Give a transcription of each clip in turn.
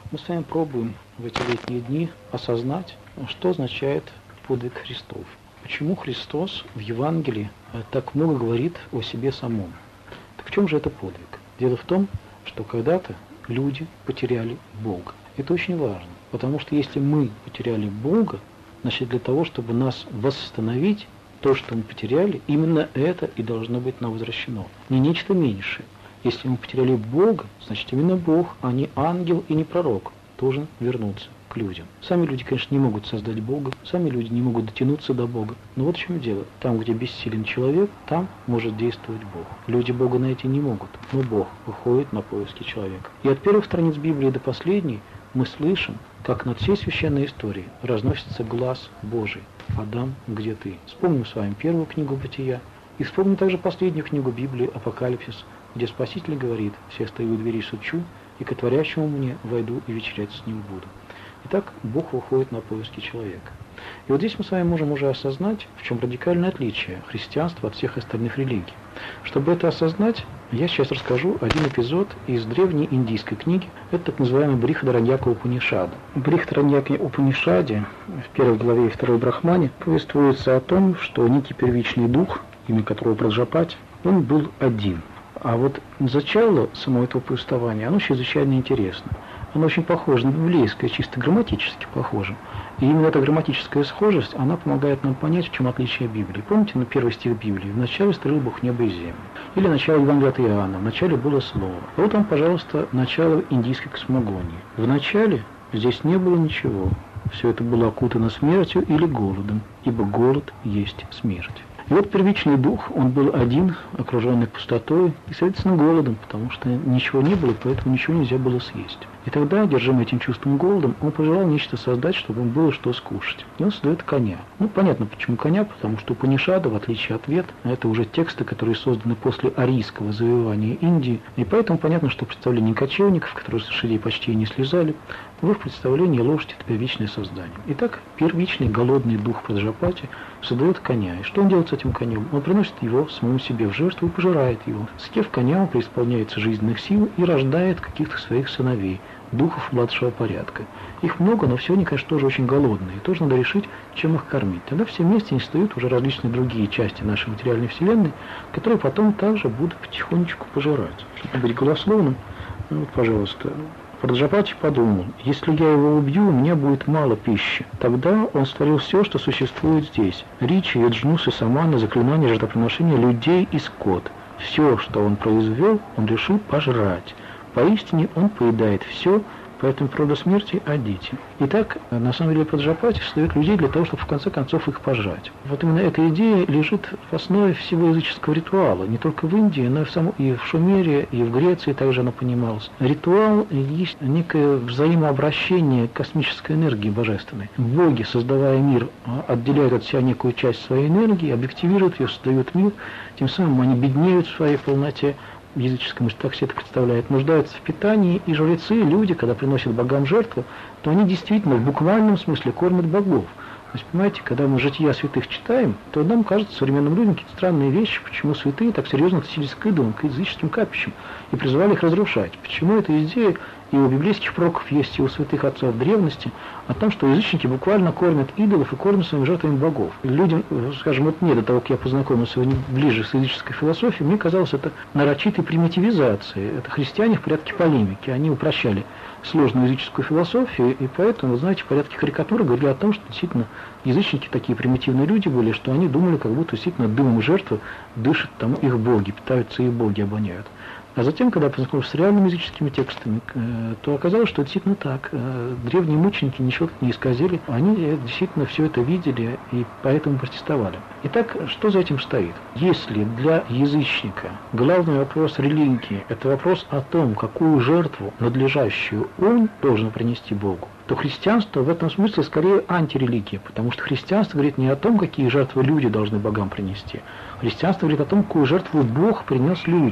Мы с вами пробуем в эти летние дни осознать, что означает подвиг Христов. Почему Христос в Евангелии так много говорит о себе самом? Так в чем же это подвиг? Дело в том, что когда-то люди потеряли Бога. Это очень важно, потому что если мы потеряли Бога, значит для того, чтобы нас восстановить, то, что мы потеряли, именно это и должно быть нам возвращено. Не нечто меньшее. Если мы потеряли Бога, значит именно Бог, а не ангел и не пророк, должен вернуться к людям. Сами люди, конечно, не могут создать Бога, сами люди не могут дотянуться до Бога. Но вот в чем дело. Там, где бессилен человек, там может действовать Бог. Люди Бога найти не могут, но Бог выходит на поиски человека. И от первых страниц Библии до последней мы слышим, как над всей священной историей разносится глас Божий. «Адам, где ты?» Вспомним с вами первую книгу Бытия и вспомним также последнюю книгу Библии «Апокалипсис», где Спаситель говорит: «Все стою у двери сучу, и к отворящему мне войду и вечерять с ним буду». Итак, Бог выходит на поиски человека. И вот здесь мы с вами можем уже осознать, в чем радикальное отличие христианства от всех остальных религий. Чтобы это осознать, я сейчас расскажу один эпизод из древней индийской книги. Это так называемый Брихадараньяка Упанишада. В Брихадараньяке Упанишаде, в первой главе и второй брахмане, повествуется о том, что некий первичный дух, имя которого Праджапати, он был один. А вот начало самого этого повествования, оно чрезвычайно интересно. Оно очень похоже на библейское, чисто грамматически похоже. И именно эта грамматическая схожесть, она помогает нам понять, в чем отличие Библии. Помните, первый стих Библии: «Вначале створил Бог небо и землю». Или начало Евангелия от Иоанна: «Вначале было Слово». А вот вам, пожалуйста, начало индийской космогонии. «Вначале здесь не было ничего. Все это было окутано смертью или голодом, ибо голод есть смерть». И вот первичный дух, он был один, окруженный пустотой и, соответственно, голодом, потому что ничего не было, поэтому ничего нельзя было съесть. И тогда, одержимый этим чувством голодом, он пожелал нечто создать, чтобы ему было что скушать. И он создает коня. Ну, понятно, почему коня, потому что Упанишады, в отличие от Вед, это уже тексты, которые созданы после арийского завоевания Индии, и поэтому понятно, что представление кочевников, которые с лошадей почти и не слезали, в их представлении лошадь – это первичное создание. Итак, первичный голодный дух Праджапати создает коня. И что он делает с этим конем? Он приносит его самому себе в жертву и пожирает его. Съев коня, он преисполняется жизненных сил и рождает каких-то своих сыновей, духов младшего порядка. Их много, но все они, конечно, тоже очень голодные. И тоже надо решить, чем их кормить. Тогда все вместе не встают уже различные другие части нашей материальной вселенной, которые потом также будут потихонечку пожирать. Чтобы быть голословным, вот, пожалуйста, Праджапати подумал: если я его убью, мне будет мало пищи. Тогда он створил все, что существует здесь: ричи, яджнусы, саманы, заклинания, жертвоприношения, людей и скот. Все, что он произвел, он решил пожрать. Поистине он поедает все, поэтому природа смерти – одите. Итак, на самом деле Праджапати создает людей для того, чтобы в конце концов их пожрать. Вот именно эта идея лежит в основе всего языческого ритуала. Не только в Индии, но и в Шумере, и в Греции также она понималась. Ритуал есть некое взаимообращение космической энергии божественной. Боги, создавая мир, отделяют от себя некую часть своей энергии, объективируют ее, создают мир, тем самым они беднеют в своей полноте. В языческом, так все это представляет, нуждаются в питании, и жрецы, люди, когда приносят богам жертву, то они действительно в буквальном смысле кормят богов. То есть, понимаете, когда мы жития святых читаем, то нам кажется, современным людям, какие-то странные вещи, почему святые так серьезно относились к идолам, к языческим капищам, и призывали их разрушать. Почему эта идея и у библейских пророков есть, и у святых отцов в древности, о том, что язычники буквально кормят идолов и кормят своими жертвами богов. Людям, скажем, вот мне, до того, как я познакомился ближе с языческой философией, мне казалось это нарочитой примитивизацией. Это христиане в порядке полемики. Они упрощали сложную языческую философию, и поэтому, вы знаете, в порядке карикатуры говорили о том, что действительно язычники такие примитивные люди были, что они думали, как будто действительно дымом жертвы дышат там их боги, питаются их боги, обоняют. А затем, когда я познакомился с реальными языческими текстами, то оказалось, что действительно так. Древние мученики ничего не исказили, они действительно все это видели и поэтому протестовали. Итак, что за этим стоит? Если для язычника главный вопрос религии – это вопрос о том, какую жертву надлежащую он должен принести Богу, то христианство в этом смысле скорее антирелигия, потому что христианство говорит не о том, какие жертвы люди должны богам принести. Христианство говорит о том, какую жертву Бог принес людям.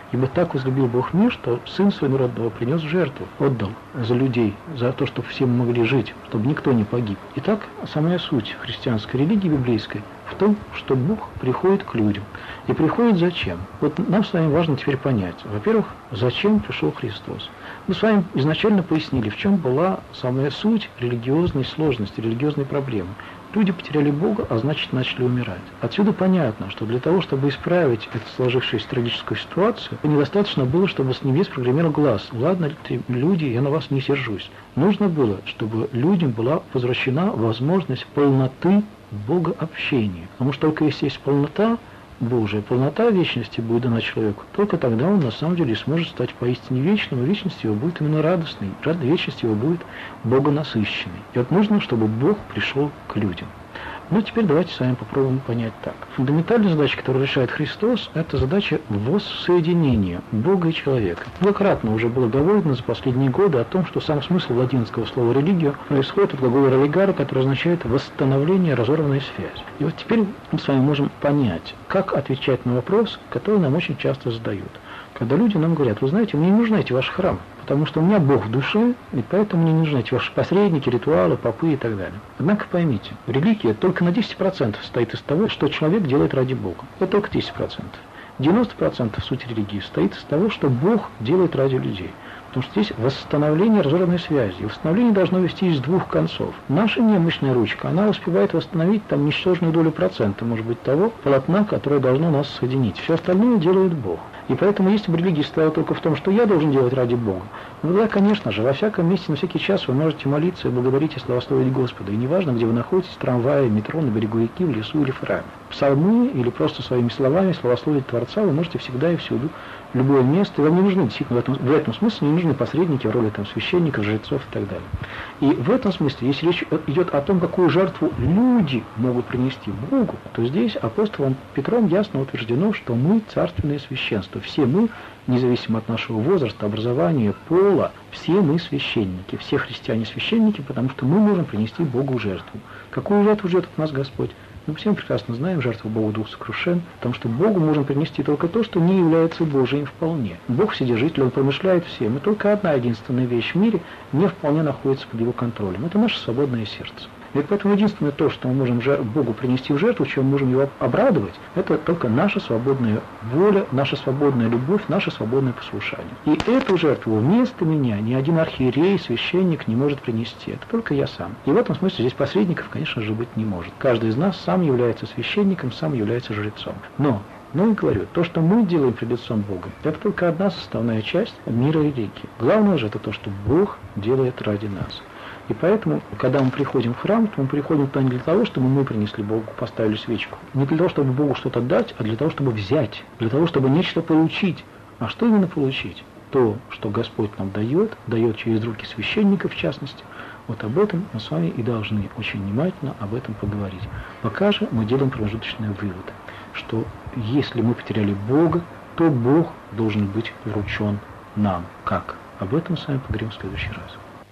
Ибо так возлюбил Бог мир, что Сын Своего Родного принес в жертву, отдал за людей, за то, чтобы все мы могли жить, чтобы никто не погиб. Итак, самая суть христианской религии библейской в том, что Бог приходит к людям. И приходит зачем? Вот нам с вами важно теперь понять. Во-первых, зачем пришел Христос? Мы с вами изначально пояснили, в чем была самая суть религиозной сложности, религиозной проблемы. Люди потеряли Бога, а значит начали умирать. Отсюда понятно, что для того, чтобы исправить эту сложившуюся трагическую ситуацию, недостаточно было, чтобы с небес прогремел глаз. Ладно, люди, я на вас не сержусь. Нужно было, чтобы людям была возвращена возможность полноты богообщения. Потому что только если есть полнота Божия, полнота вечности будет дана человеку, только тогда он на самом деле сможет стать поистине вечным, и вечность его будет именно радостной, вечность его будет богонасыщенной. И вот нужно, чтобы Бог пришел к людям. Ну, теперь давайте с вами попробуем понять так. Фундаментальная задача, которую решает Христос, это задача воссоединения Бога и человека. Многократно уже было говорено за последние годы о том, что сам смысл латинского слова «религия» происходит от глагола «религare», который означает «восстановление, разорванная связь». И вот теперь мы с вами можем понять, как отвечать на вопрос, который нам очень часто задают. Когда люди нам говорят: вы знаете, мне не нужны эти ваши храмы, потому что у меня Бог в душе, и поэтому мне не нужны эти ваши посредники, ритуалы, попы и так далее. Однако поймите, религия только на 10% состоит из того, что человек делает ради Бога. Это только 10%. 90% сути религии состоит из того, что Бог делает ради людей. Потому что здесь восстановление разорванной связи. И восстановление должно вести из двух концов. Наша немощная ручка, она успевает восстановить там ничтожную долю процента, может быть, того полотна, которое должно нас соединить. Все остальное делает Бог. И поэтому, если бы религия стояла только в том, что я должен делать ради Бога, ну да, конечно же, во всяком месте, на всякий час вы можете молиться и благодарить и славословить Господа. И неважно, где вы находитесь, в трамвае, метро, на берегу реки, в лесу или в храме. Псалмы или просто своими словами славословить Творца вы можете всегда и всюду, в любое место. И вам не нужны, действительно, в этом смысле не нужны посредники в роли там священников, жрецов и так далее. И в этом смысле, если речь идет о том, какую жертву люди могут принести Богу, то здесь апостолом Петром ясно утверждено, что мы царственное священство. Все мы, независимо от нашего возраста, образования, пола, все мы священники, все христиане священники, потому что мы можем принести Богу жертву. Какую жертву ждет от нас Господь? Мы всем прекрасно знаем, жертву Богу двух сокрушен, потому что Богу можем принести только то, что не является Божиим вполне. Бог вседержитель, Он промышляет всем, и только одна единственная вещь в мире не вполне находится под Его контролем. Это наше свободное сердце. И поэтому единственное то, что мы можем Богу принести в жертву, чем мы можем Его обрадовать, это только наша свободная воля, наша свободная любовь, наше свободное послушание. И эту жертву вместо меня ни один архиерей, священник не может принести. Это только я сам. И в этом смысле здесь посредников, конечно же, быть не может. Каждый из нас сам является священником, сам является жрецом. Но и говорю, то, что мы делаем пред лицом Бога, это только одна составная часть мира религии. Главное же это то, что Бог делает ради нас. И поэтому, когда мы приходим в храм, то мы приходим туда не для того, чтобы мы принесли Богу, поставили свечку. Не для того, чтобы Богу что-то дать, а для того, чтобы взять, для того, чтобы нечто получить. А что именно получить? То, что Господь нам дает через руки священников в частности. Вот об этом мы с вами и должны очень внимательно об этом поговорить. Пока же мы делаем промежуточный вывод, что если мы потеряли Бога, то Бог должен быть вручен нам. Как? Об этом мы с вами поговорим в следующий раз.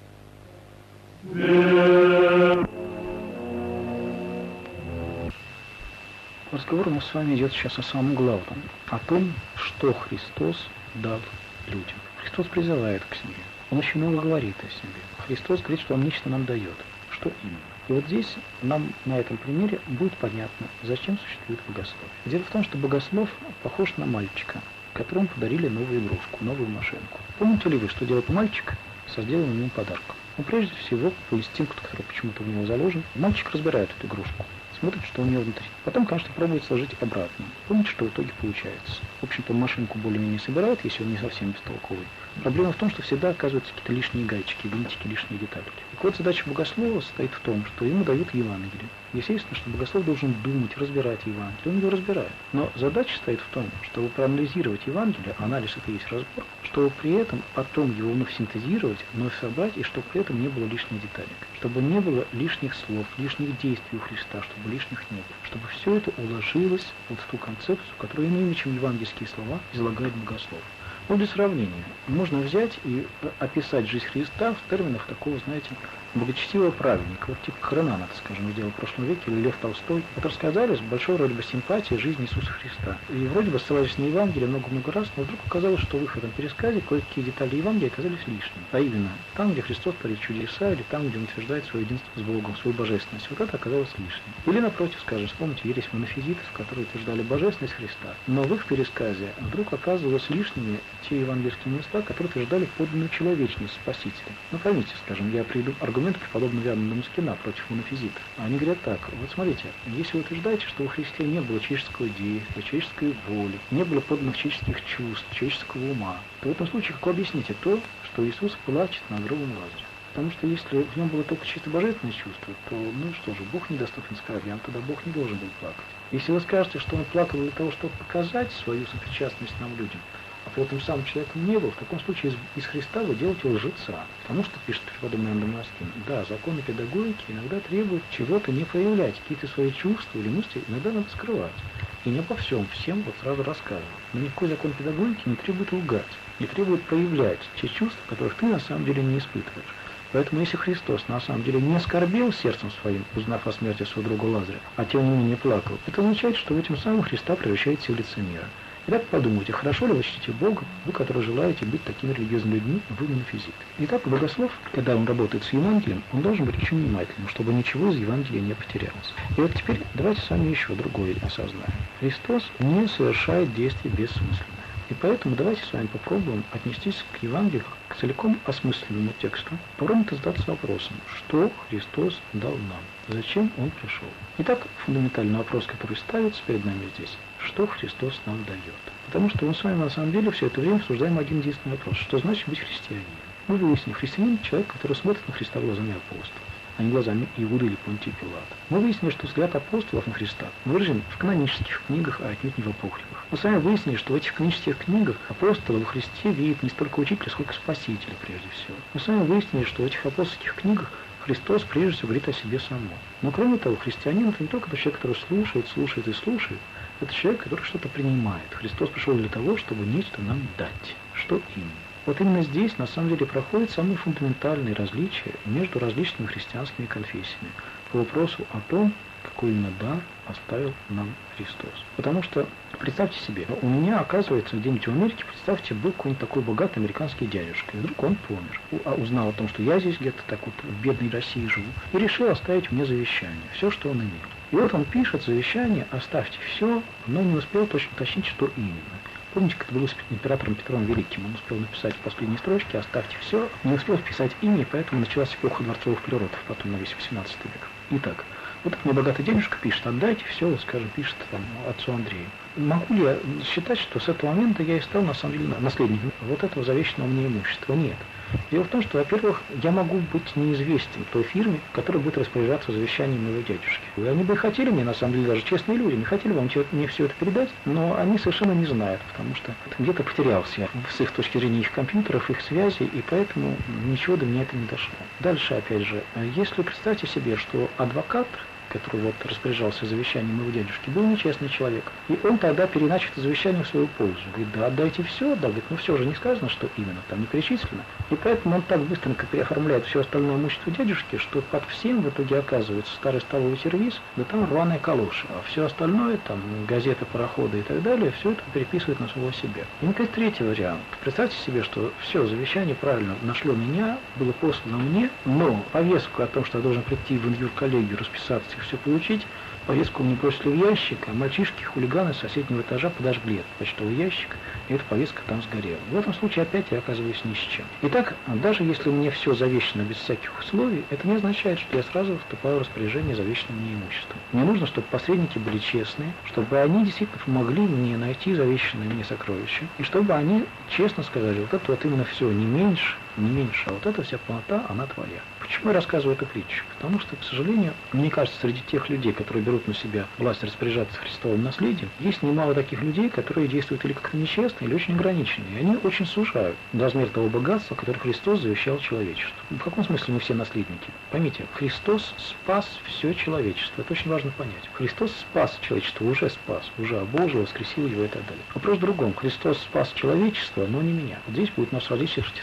Разговор у нас с вами идет сейчас о самом главном, о том, что Христос дал людям. Христос призывает к себе, Он очень много говорит о себе. Христос говорит, что Он нечто нам дает. Что именно? И вот здесь нам на этом примере будет понятно, зачем существует богослов. Дело в том, что богослов похож на мальчика, которому подарили новую игрушку, новую машинку. Помните ли вы, что делает мальчик со сделанным ему подарком? Но прежде всего, по инстинкту, который почему-то в него заложен, мальчик разбирает эту игрушку, смотрит, что у нее внутри. Потом, конечно, пробует сложить обратно. Помните, что в итоге получается? В общем-то, машинку более-менее собирает, если он не совсем бестолковый. Проблема в том, что всегда оказываются какие-то лишние гайчики, винтики, лишние детальки. Так вот, задача богослова состоит в том, что ему дают Евангелие. Естественно, что богослов должен думать, разбирать Евангелие. Он его разбирает. Но задача стоит в том, чтобы проанализировать Евангелие, анализ это и есть разбор, чтобы при этом потом его вновь синтезировать, вновь собрать, и чтобы при этом не было лишних деталек. Чтобы не было лишних слов, лишних действий у Христа, чтобы лишних не было. Чтобы все это уложилось вот в ту концепцию, которую иными, чем евангельские слова, излагает богослов. Ну, для сравнения, можно взять и описать жизнь Христа в терминах такого, знаете, благочестивого праведника, вот типа Хронана, скажем, сделал в прошлом веке, или Лев Толстой, которые рассказали с большой вроде бы симпатией жизни Иисуса Христа. И вроде бы ссылались на Евангелие много-много раз, но вдруг оказалось, что в их этом пересказе кое-какие детали Евангелия оказались лишними. А именно, там, где Христос творит чудеса, или там, где он утверждает свое единство с Богом, свою божественность, вот это оказалось лишним. Или напротив, скажем, вспомните, ересь монофизитов, которые утверждали божественность Христа, но в их пересказе вдруг оказывалось лишними те евангельские места, которые утверждали подлинную человечность Спасителя. Ну, поймите, скажем, я приведу аргументы преподобного Иоанна Дамаскина против монофизитов. Они говорят так: вот смотрите, если вы утверждаете, что во Христе не было человеческого действия, человеческой воли, не было подлинных человеческих чувств, человеческого ума, то в этом случае как вы объясните то, что Иисус плачет на гробом Лазаре? Потому что если в нем было только чисто божественное чувство, то, ну что же, Бог недоступен скорбям, тогда Бог не должен был плакать. Если вы скажете, что он плакал для того, чтобы показать свою сопричастность нам, людям, а при этом сам человеком не был, в таком случае из Христа вы делаете лжеца. Потому что, пишет преподобный Иоанн Дамаскин, да, законы педагогики иногда требуют чего-то не проявлять, какие-то свои чувства или мысли иногда надо скрывать. И не обо всем, всем вот сразу рассказывать. Но никакой закон педагогики не требует лгать, не требует проявлять те чувства, которых ты на самом деле не испытываешь. Поэтому если Христос на самом деле не скорбел сердцем своим, узнав о смерти своего друга Лазаря, а тем не менее плакал, это означает, что вы этим самым Христа превращаете в лицемера. Итак, подумайте, хорошо ли вы чтите Бога, вы, которые желаете быть такими религиозными людьми, вы монофизиты. Итак, богослов, когда он работает с Евангелием, он должен быть очень внимательным, чтобы ничего из Евангелия не потерялось. И вот теперь давайте с вами еще другое осознаем. Христос не совершает действий бессмысленных. И поэтому давайте с вами попробуем отнестись к Евангелию, к целиком осмысленному тексту. Попробуем задаться вопросом, что Христос дал нам, зачем Он пришел. Итак, фундаментальный вопрос, который ставится перед нами здесь, что Христос нам дает. Потому что мы с вами на самом деле все это время обсуждаем один единственный вопрос, что значит быть христианином. Мы выяснили, христианин – человек, который смотрит на Христа глазами апостолов, а не глазами Иуды или Понтия Пилата. Мы выяснили, что взгляд апостолов на Христа выражен в канонических книгах, а отнюдь не в апокрифах. Мы с вами выяснили, что в этих канонических книгах апостолы во Христе видят не столько учителя, сколько спасителя прежде всего. Мы с вами выяснили, что в этих апостольских книгах Христос прежде всего говорит о себе самом. Но кроме того, христианин – это не только тот человек, который слушает, слушает и слушает, это человек, который что-то принимает. Христос пришел для того, чтобы нечто нам дать. Что именно? Вот именно здесь, на самом деле, проходят самые фундаментальные различия между различными христианскими конфессиями по вопросу о том, какой именно дар оставил нам Христос. Потому что, представьте себе, у меня, оказывается, где-нибудь в Америке, представьте, был какой-нибудь такой богатый американский дядюшка, и вдруг он помер. Узнал о том, что я здесь где-то так вот в бедной России живу, и решил оставить мне завещание, все, что он имел. И вот он пишет завещание: оставьте все, но не успел точно уточнить, что именно. Помните, как это было с императором Петром Великим? Он успел написать в последней строчке: оставьте все, не успел вписать имя, и поэтому началась эпоха дворцовых переворотов, потом на весь 18 век. Итак, вот мне богатый дедушка пишет: отдайте все, вот, скажем, пишет там отцу Андрею. Могу ли я считать, что с этого момента я и стал, на самом деле, наследником вот этого завещанного мне имущества? Нет. Дело в том, что, во-первых, я могу быть неизвестен той фирме, которая будет распоряжаться завещанием моего дядюшки. И они бы хотели мне, на самом деле, даже честные люди, не хотели бы мне все это передать, но они совершенно не знают, потому что где-то потерялся я с их точки зрения, их компьютеров, их связей, и поэтому ничего до меня это не дошло. Дальше, опять же, если представьте себе, что адвокат, который вот распоряжался завещанием моего дядюшки, был нечестный человек. И он тогда переначал это завещание в свою пользу. Говорит: да, отдайте все, да, говорит, ну все же не сказано, что именно, там не перечислено. И поэтому он так быстренько переоформляет все остальное имущество дядюшки, что под всем в итоге оказывается старый столовый сервиз, да там рваная калоша. А все остальное, там газеты, пароходы и так далее, все это переписывает на самого себя. И, наконец, третий вариант. Представьте себе, что все, завещание правильно нашло меня, было послано мне, но повестку о том, что я должен прийти в инвюр-коллегию, расписаться и все получить, повестку мне бросили в ящик, а мальчишки-хулиганы с соседнего этажа подожгли этот почтовый ящик, и эта повестка там сгорела. В этом случае опять я оказываюсь ни с чем. Итак, даже если мне все завещано без всяких условий, это не означает, что я сразу вступаю в распоряжение завещанным мне имуществом. Мне нужно, чтобы посредники были честные, чтобы они действительно помогли мне найти завещанное мне сокровище, и чтобы они честно сказали: вот это вот именно все, не меньше, а вот эта вся полнота, она твоя. Почему я рассказываю эту притчу? Потому что, к сожалению, мне кажется, среди тех людей, которые берут на себя власть распоряжаться Христовым наследием, есть немало таких людей, которые действуют или как-то нечестно, или очень ограниченно. И они очень сужают размер того богатства, которое Христос завещал человечеству. В каком смысле мы все наследники? Поймите, Христос спас все человечество. Это очень важно понять. Христос спас человечество, уже обожил, воскресил его и так далее. Вопрос в другом. Христос спас человечество, но не меня. Вот здесь будет у нас различие протестантов.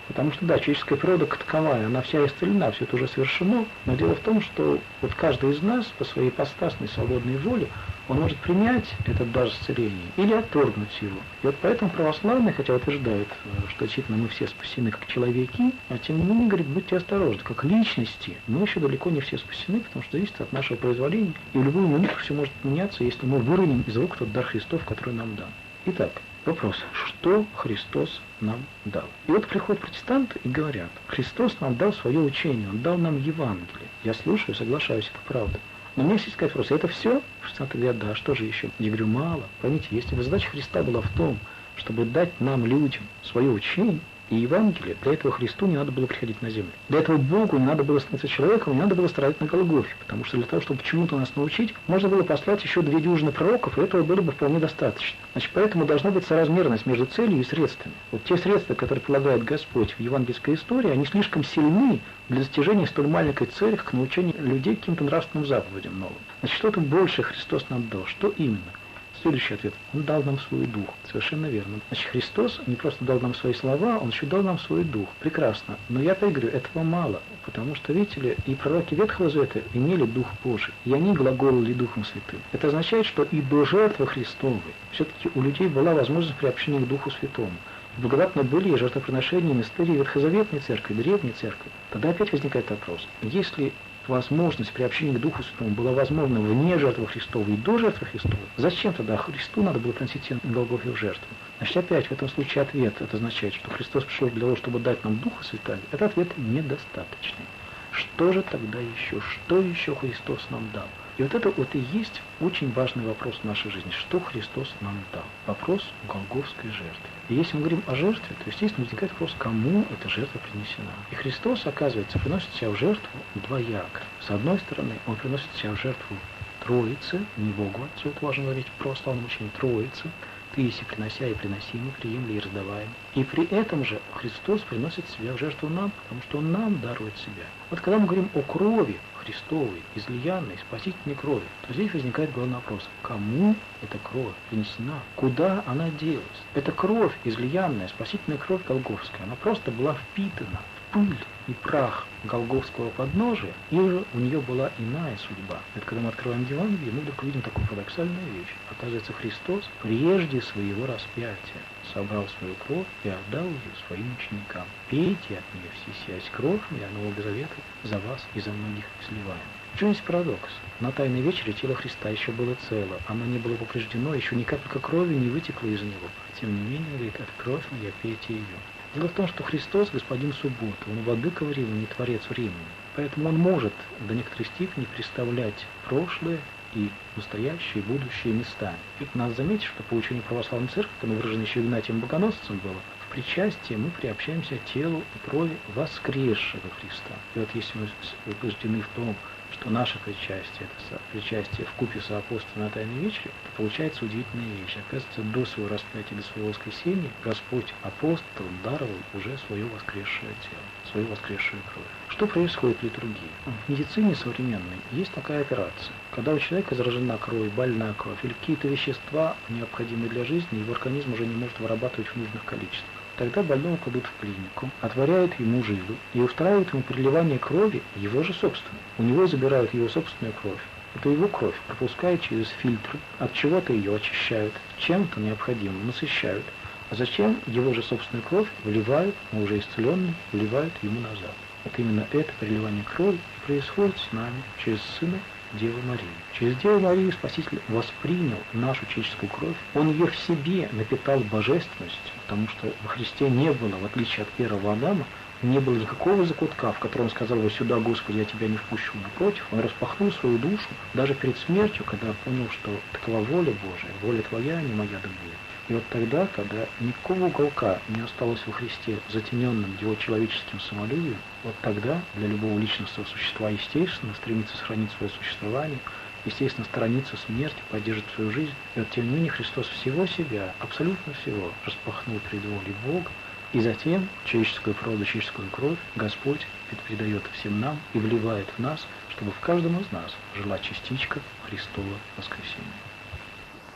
Потому что, да, человеческая природа как таковая, она вся исцелена, все это уже совершено, но дело в том, что вот каждый из нас по своей ипостасной свободной воле, он может принять этот дар исцеления или отторгнуть его. И вот поэтому православные, хотя утверждают, что действительно мы все спасены как человеки, а тем не менее, говорит, будьте осторожны, как личности, мы еще далеко не все спасены, потому что зависит от нашего произволения, и в любую минуту все может меняться, если мы выроним из рук тот дар Христов, который нам дан. Итак, вопрос, что Христос нам дал? И вот приходят протестанты и говорят, Христос нам дал свое учение, Он дал нам Евангелие. Я слушаю, соглашаюсь, это правда. Но мне есть сказать вопрос, это все? Протестанты говорят, да, что же еще? Я говорю, мало. Поймите, если бы задача Христа была в том, чтобы дать нам, людям, свое учение и Евангелие, для этого Христу не надо было приходить на землю. Для этого Богу не надо было становиться человеком, не надо было страдать на Голгофе, потому что для того, чтобы чему-то нас научить, можно было послать еще 2 дюжины пророков, и этого было бы вполне достаточно. Значит, поэтому должна быть соразмерность между целью и средствами. Вот те средства, которые прилагает Господь в евангельской истории, они слишком сильны для достижения столь маленькой цели, как научение людей каким-то нравственным заповедям новым. Значит, что-то большее Христос нам дал. Что именно? Следующий ответ. Он дал нам свой дух. Совершенно верно. Значит, Христос не просто дал нам свои слова, Он еще дал нам свой дух. Прекрасно. Но я опять говорю, этого мало. Потому что, видите ли, и пророки Ветхого Завета имели Дух Божий. И они глаголили Духом Святым. Это означает, что и до жертвы Христовой все-таки у людей была возможность приобщения к Духу Святому. Благодатно были и жертвоприношения мистерии Ветхозаветной церкви, Древней церкви. Тогда опять возникает вопрос. Если возможность приобщения к Духу Святому была возможна вне жертвы Христовой и до жертвы Христовой, зачем тогда Христу надо было приносить на Голгофе в жертву? Значит, опять в этом случае ответ, это означает, что Христос пришел для того, чтобы дать нам Духа Святаго. Это ответ недостаточный. Что же тогда еще? Что еще Христос нам дал? И вот это вот и есть очень важный вопрос в нашей жизни. Что Христос нам дал? Вопрос голгофской жертвы. И если мы говорим о жертве, то, естественно, возникает вопрос, кому эта жертва принесена. И Христос, оказывается, приносит себя в жертву двояко. С одной стороны, Он приносит себя в жертву Троице, не Богу Отцу, это важно говорить в православном учении, Троице. Ты, если принося и приносимый, приемли и раздаваем. И при этом же Христос приносит себя в жертву нам, потому что Он нам дарует себя. Вот когда мы говорим о крови Христовой, излиянной, спасительной крови, то здесь возникает главный вопрос. Кому эта кровь принесена? Куда она делась? Эта кровь, излиянная, спасительная кровь голгофская, она просто была впитана в пыль и прах голгофского подножия, и же у нее была иная судьба. Это когда мы открываем Евангелие, мы вдруг видим такую парадоксальную вещь. Оказывается, Христос прежде своего распятия собрал свою кровь и отдал ее своим ученикам. Пейте от нее все сия кровь моя Нового Завета за вас и за многих изливаем. В чем есть парадокс? На Тайной вечере тело Христа еще было цело, оно не было повреждено, еще ни капелька крови не вытекла из него. Тем не менее, говорит, от кровь моя пейте ее. Дело в том, что Христос господин субботы, Он владыка времени, творец времени. Поэтому Он может до некоторой степени представлять прошлое и настоящее, и будущее местами. И надо заметить, что по учению православной церкви, это выражено еще Игнатием Богоносцем было, в причастии мы приобщаемся к телу и крови воскресшего Христа. И вот если мы убеждены в том, что наше причастие, это причастие вкупе соапостольства на Тайной вечере, то получается удивительная вещь. Оказывается, до своего распятия, до своего воскресения Господь апостол даровал уже свое воскресшее тело, свою воскресшую кровь. Что происходит в литургии? В медицине современной есть такая операция. Когда у человека заражена кровь, больна кровь или какие-то вещества, необходимые для жизни, его организм уже не может вырабатывать в нужных количествах. Тогда больного кладут в клинику, отворяют ему жилу и устраивают ему переливание крови его же собственной. У него забирают его собственную кровь. Это его кровь пропускают через фильтры, от чего-то ее очищают, чем-то необходимым насыщают. А зачем его же собственную кровь вливают, но уже исцеленный, вливают ему назад. Вот именно это переливание крови происходит с нами через Сына Девы Марии. Через Деву Марию Спаситель воспринял нашу человеческую кровь. Он ее в себе напитал божественностью, потому что во Христе не было, в отличие от первого Адама, не было никакого закутка, в котором он сказал: «Вот сюда, Господи, я тебя не впущу». Напротив, он распахнул свою душу даже перед смертью, когда понял, что такова воля Божия, воля твоя, а не моя да будет. И вот тогда, когда никакого уголка не осталось во Христе, затененным его человеческим самолюбием, вот тогда для любого личностного существа, естественно, стремится сохранить свое существование, естественно, сторониться смерти, поддерживать свою жизнь. И вот тем не менее Христос всего себя, абсолютно всего, распахнул перед волей Бога, и затем человеческую природу, человеческую кровь Господь передает всем нам и вливает в нас, чтобы в каждом из нас жила частичка Христова воскресения.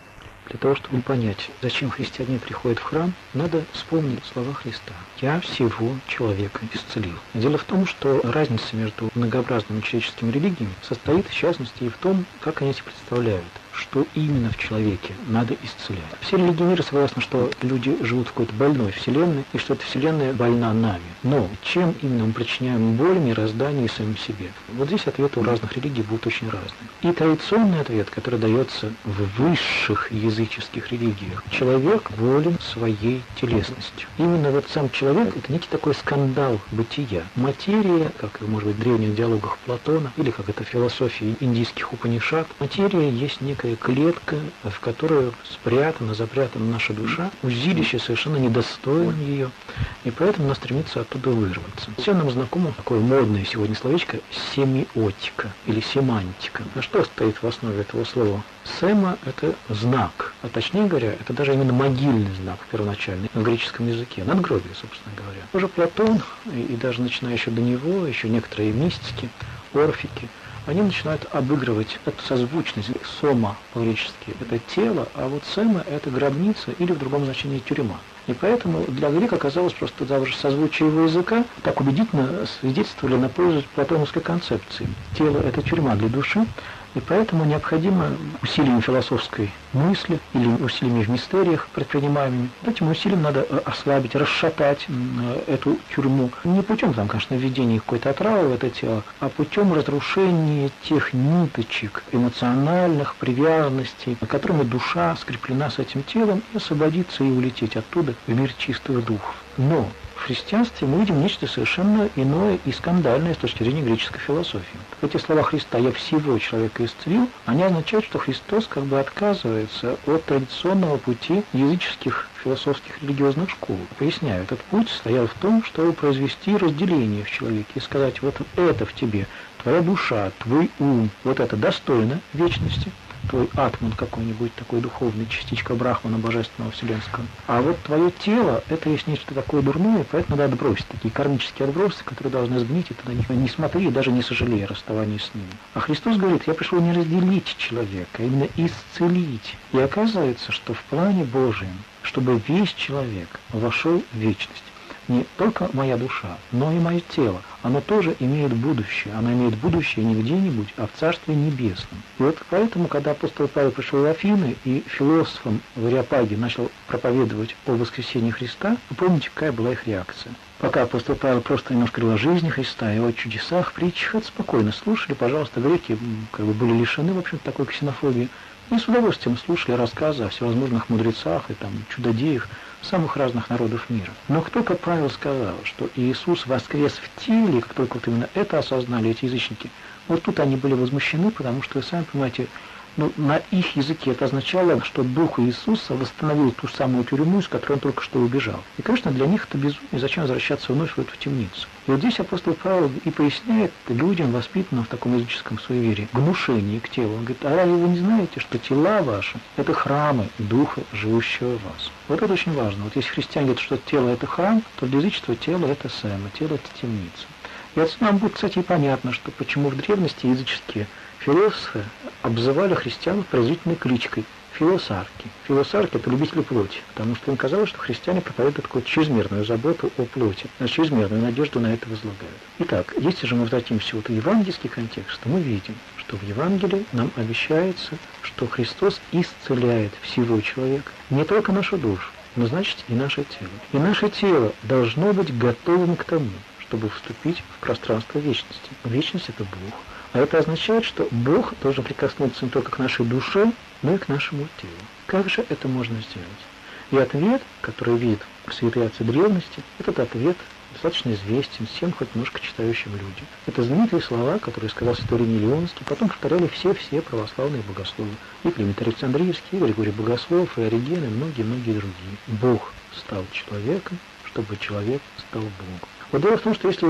Для того, чтобы понять, зачем христиане приходят в храм, надо вспомнить слова Христа. «Я всего человека исцелил». Дело в том, что разница между многообразными человеческими религиями состоит, в частности, и в том, как они себе представляют, что именно в человеке надо исцелять. Все религии мира согласны, что люди живут в какой-то больной вселенной, и что эта вселенная больна нами. Но чем именно мы причиняем боль мирозданию и самим себе? Вот здесь ответы у разных религий будут очень разные. И традиционный ответ, который дается в высших языческих религиях: человек волен своей телесностью. Именно вот сам человек — это некий такой скандал бытия. Материя, как, может быть, в древних диалогах Платона, или как это в философии индийских Упанишад, материя есть некая клетка, в которую запрятана наша душа, узилище совершенно недостойно ее, и поэтому она стремится оттуда вырваться. Всем нам знакомо такое модное сегодня словечко семиотика или семантика. А что стоит в основе этого слова? Сема — это знак, а точнее говоря, это даже именно могильный знак первоначальный в греческом языке, надгробие, собственно говоря. Уже Платон, и даже начиная еще до него, еще некоторые мистики, орфики, они начинают обыгрывать эту созвучность. Сома по-гречески — это тело, а вот сема — это гробница или в другом значении тюрьма. И поэтому для грека оказалось просто даже созвучие его языка так убедительно свидетельствовали на пользу платоновской концепции. Тело — это тюрьма для души, и поэтому необходимо усилиями философской мысли или усилиями в мистериях предпринимаемыми. Этим усилием надо ослабить, расшатать эту тюрьму. Не путем, там, конечно, введения какой-то отравы в это тело, а путем разрушения тех ниточек эмоциональных привязанностей, которыми душа скреплена с этим телом, и освободиться и улететь оттуда в мир чистых духов. Но в христианстве мы видим нечто совершенно иное и скандальное с точки зрения греческой философии. Эти слова Христа «я всего человека исцелил», они означают, что Христос как бы отказывается от традиционного пути языческих философских религиозных школ. Поясняю, этот путь стоял в том, чтобы произвести разделение в человеке и сказать: вот это в тебе, твоя душа, твой ум, вот это достойно вечности, твой атман какой-нибудь, такой духовный, частичка Брахмана, божественного, вселенского. А вот твое тело — это есть нечто такое дурное, поэтому надо отбросить такие кармические отбросы, которые должны сгнить, и ты на них не смотри, и даже не сожалей о расставании с ними. А Христос говорит: я пришел не разделить человека, а именно исцелить. И оказывается, что в плане Божьем, чтобы весь человек вошел в вечность, не только моя душа, но и мое тело, оно тоже имеет будущее. Оно имеет будущее не где-нибудь, а в Царстве Небесном. И вот поэтому, когда апостол Павел пришел в Афины и философам в Ареопаге начал проповедовать о воскресении Христа, вы помните, какая была их реакция? Пока апостол Павел просто немножко говорил о жизни Христа, о его чудесах, притчах, это спокойно слушали. Пожалуйста, греки как бы были лишены, в общем, такой ксенофобии. И с удовольствием слушали рассказы о всевозможных мудрецах и там чудодеях самых разных народов мира. Но как только Павел сказал, что Иисус воскрес в теле, как только вот именно это осознали эти язычники, вот тут они были возмущены, потому что, вы сами понимаете, на их языке это означало, что Дух Иисуса восстановил ту самую тюрьму, из которой он только что убежал. И, конечно, для них это безумие, зачем возвращаться вновь в эту темницу. И вот здесь апостол Павел и поясняет людям, воспитанным в таком языческом суеверии, гнушение к телу. Он говорит: а разве вы не знаете, что тела ваши — это храмы Духа, живущего в вас? Вот это очень важно. Вот если христиане говорят, что тело — это храм, то для язычества тело — это сема, тело — это темница. И отсюда нам будет, кстати, и понятно, что почему в древности языческие философы обзывали христиан презрительной кличкой филосарки. Филосарки — это любители плоти, потому что им казалось, что христиане проповедуют такую чрезмерную заботу о плоти, чрезмерную надежду на это возлагают. Итак, если же мы возвратимся вот в евангельский контекст, то мы видим, что в Евангелии нам обещается, что Христос исцеляет всего человека, не только нашу душу, но, значит, и наше тело. И наше тело должно быть готовым к тому, чтобы вступить в пространство вечности. Вечность — это Бог. А это означает, что Бог должен прикоснуться не только к нашей душе, но и к нашему телу. Как же это можно сделать? И ответ, который видит святые отцы древности, этот ответ достаточно известен всем хоть немножко читающим людям. Это знаменитые слова, которые сказал святой Ириней Леонский, потом повторяли все православные богословы. И Климент Александрийский, и Григорий Богослов, и Ориген, и многие-многие другие. Бог стал человеком, чтобы человек стал Богом. Вот дело в том, что если вы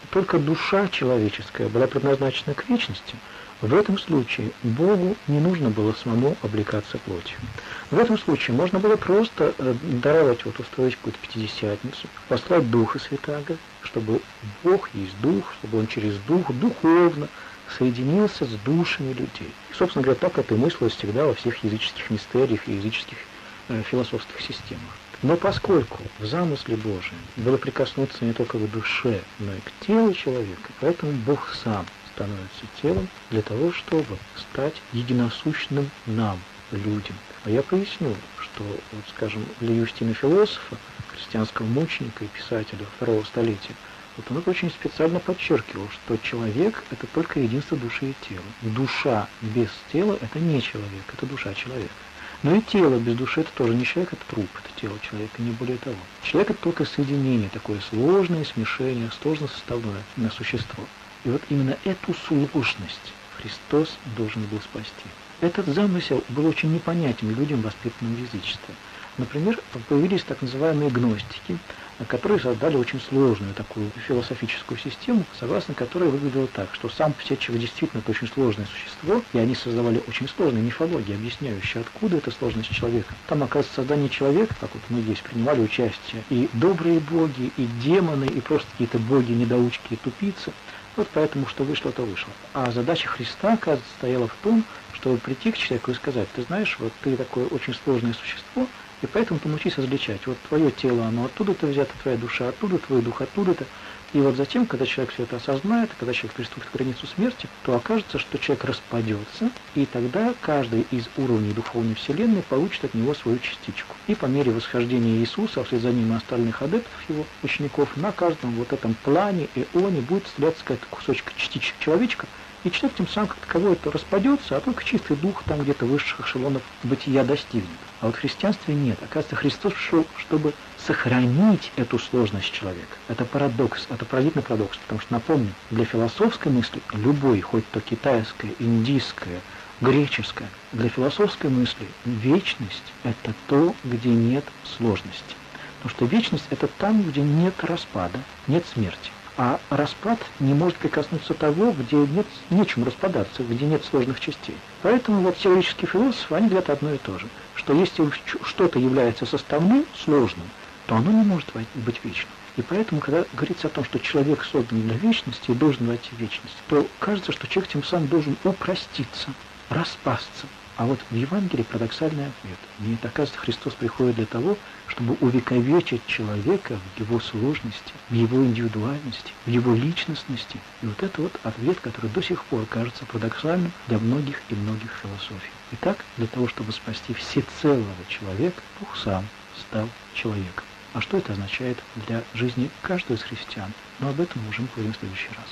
только душа человеческая была предназначена к вечности, в этом случае Богу не нужно было самому облекаться плотью. В этом случае можно было просто даровать, устроить какую-то пятидесятницу, послать Духа Святаго, чтобы Бог есть Дух, чтобы Он через Дух духовно соединился с душами людей. И, собственно говоря, так это и мыслилось всегда во всех языческих мистериях и языческих философских системах. Но поскольку в замысле Божьем было прикоснуться не только к душе, но и к телу человека, поэтому Бог сам становится телом для того, чтобы стать единосущным нам, людям. А я поясню, что, скажем, для Юстина Философа, христианского мученика и писателя II столетия, он очень специально подчеркивал, что человек – это только единство души и тела. Душа без тела – это не человек, это душа человека. Но и тело без души – это тоже не человек, это труп, это тело человека, не более того. Человек – это только соединение, такое сложное смешение, сложно составное на существо. И вот именно эту сложность Христос должен был спасти. Этот замысел был очень непонятен людям, воспитанным в язычестве. Например, появились так называемые гностики, которые создали очень сложную такую философическую систему, согласно которой выглядело так, что сам Птечево действительно это очень сложное существо, и они создавали очень сложные мифологии, объясняющие, откуда эта сложность человека. Там, оказывается, создание человека, как вот мы здесь принимали участие, и добрые боги, и демоны, и просто какие-то боги-недоучки и тупицы. Вот поэтому, что вышло, то вышло. А задача Христа, оказывается, стояла в том, чтобы прийти к человеку и сказать: ты знаешь, вот ты такое очень сложное существо, и поэтому ты научись различать. Вот твое тело, оно оттуда-то взято, твоя душа оттуда, твой дух оттуда-то. И вот затем, когда человек все это осознает, когда человек приступит к границу смерти, то окажется, что человек распадется, и тогда каждый из уровней духовной вселенной получит от него свою частичку. И по мере восхождения Иисуса, а вслед за ним и остальных адептов его учеников, на каждом вот этом плане, эоне будет вселяться какая-то кусочек, частичек человечка, и человек тем самым как таковой это распадется, а только чистый дух там где-то высших эшелонов бытия достигнет. А вот в христианстве нет. Оказывается, Христос пришел, чтобы сохранить эту сложность человека. Это парадокс, это поразительный парадокс, потому что, напомню, для философской мысли, любой, хоть то китайская, индийская, греческая, для философской мысли вечность – это то, где нет сложности. Потому что вечность – это там, где нет распада, нет смерти. А распад не может прикоснуться того, где нечем распадаться, где нет сложных частей. Поэтому вот все греческие философы, они говорят одно и то же, что если что-то является составным, сложным, то оно не может быть вечным. И поэтому, когда говорится о том, что человек создан для вечности и должен войти в вечность, то кажется, что человек тем самым должен упроститься, распасться. А вот в Евангелии парадоксальный ответ. Нет, оказывается, Христос приходит для того, чтобы увековечить человека в его сложности, в его индивидуальности, в его личностности. И вот это вот ответ, который до сих пор кажется парадоксальным для многих и многих философий. Итак, для того, чтобы спасти всецелого человека, Бог сам стал человеком. А что это означает для жизни каждого из христиан? Но об этом мы уже поговорим в следующий раз.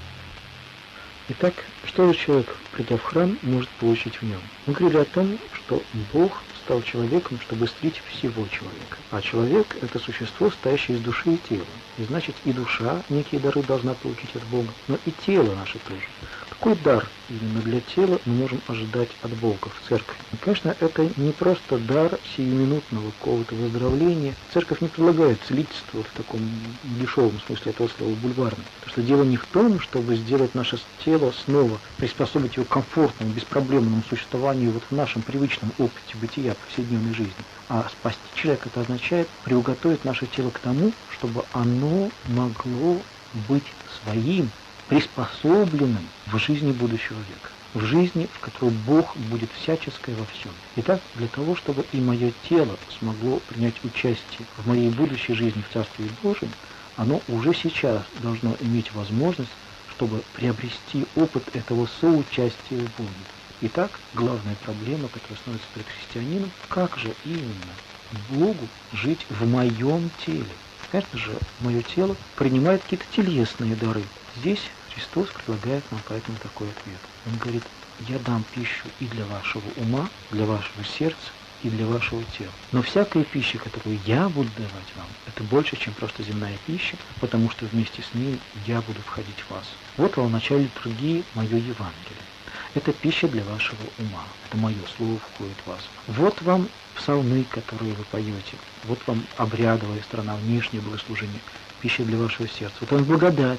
Итак, что же человек, придя в храм, может получить в нем? Мы говорили о том, что Бог стал человеком, чтобы исцелить всего человека. А человек – это существо, стоящее из души и тела. И значит, и душа некие дары должна получить от Бога, но и тело наше тоже. Какой дар именно для тела мы можем ожидать от Бога в церкви? И, конечно, это не просто дар сиюминутного какого-то выздоровления. Церковь не предлагает целительство в таком дешевом смысле этого слова, бульварном. Потому что дело не в том, чтобы сделать наше тело снова, приспособить его к комфортному, беспроблемному существованию вот в нашем привычном опыте бытия повседневной жизни. А спасти человека это означает приуготовить наше тело к тому, чтобы оно могло быть своим, приспособленным в жизни будущего века, в жизни, в которой Бог будет всяческое во всем. Итак, для того, чтобы и мое тело смогло принять участие в моей будущей жизни в Царстве Божьем, оно уже сейчас должно иметь возможность, чтобы приобрести опыт этого соучастия в Боге. Итак, главная проблема, которая становится перед христианином, как же именно Богу жить в моем теле? Конечно же, мое тело принимает какие-то телесные дары. Здесь Христос предлагает нам поэтому такой ответ. Он говорит: я дам пищу и для вашего ума, для вашего сердца, и для вашего тела. Но всякая пища, которую я буду давать вам, это больше, чем просто земная пища, потому что вместе с ней я буду входить в вас. Вот вам в начале литургии мое Евангелие. Это пища для вашего ума. Это мое слово входит в вас. Вот вам псалмы, которые вы поете. Вот вам обрядовая сторона, внешнее богослужение. Пища для вашего сердца. Вот вам благодать.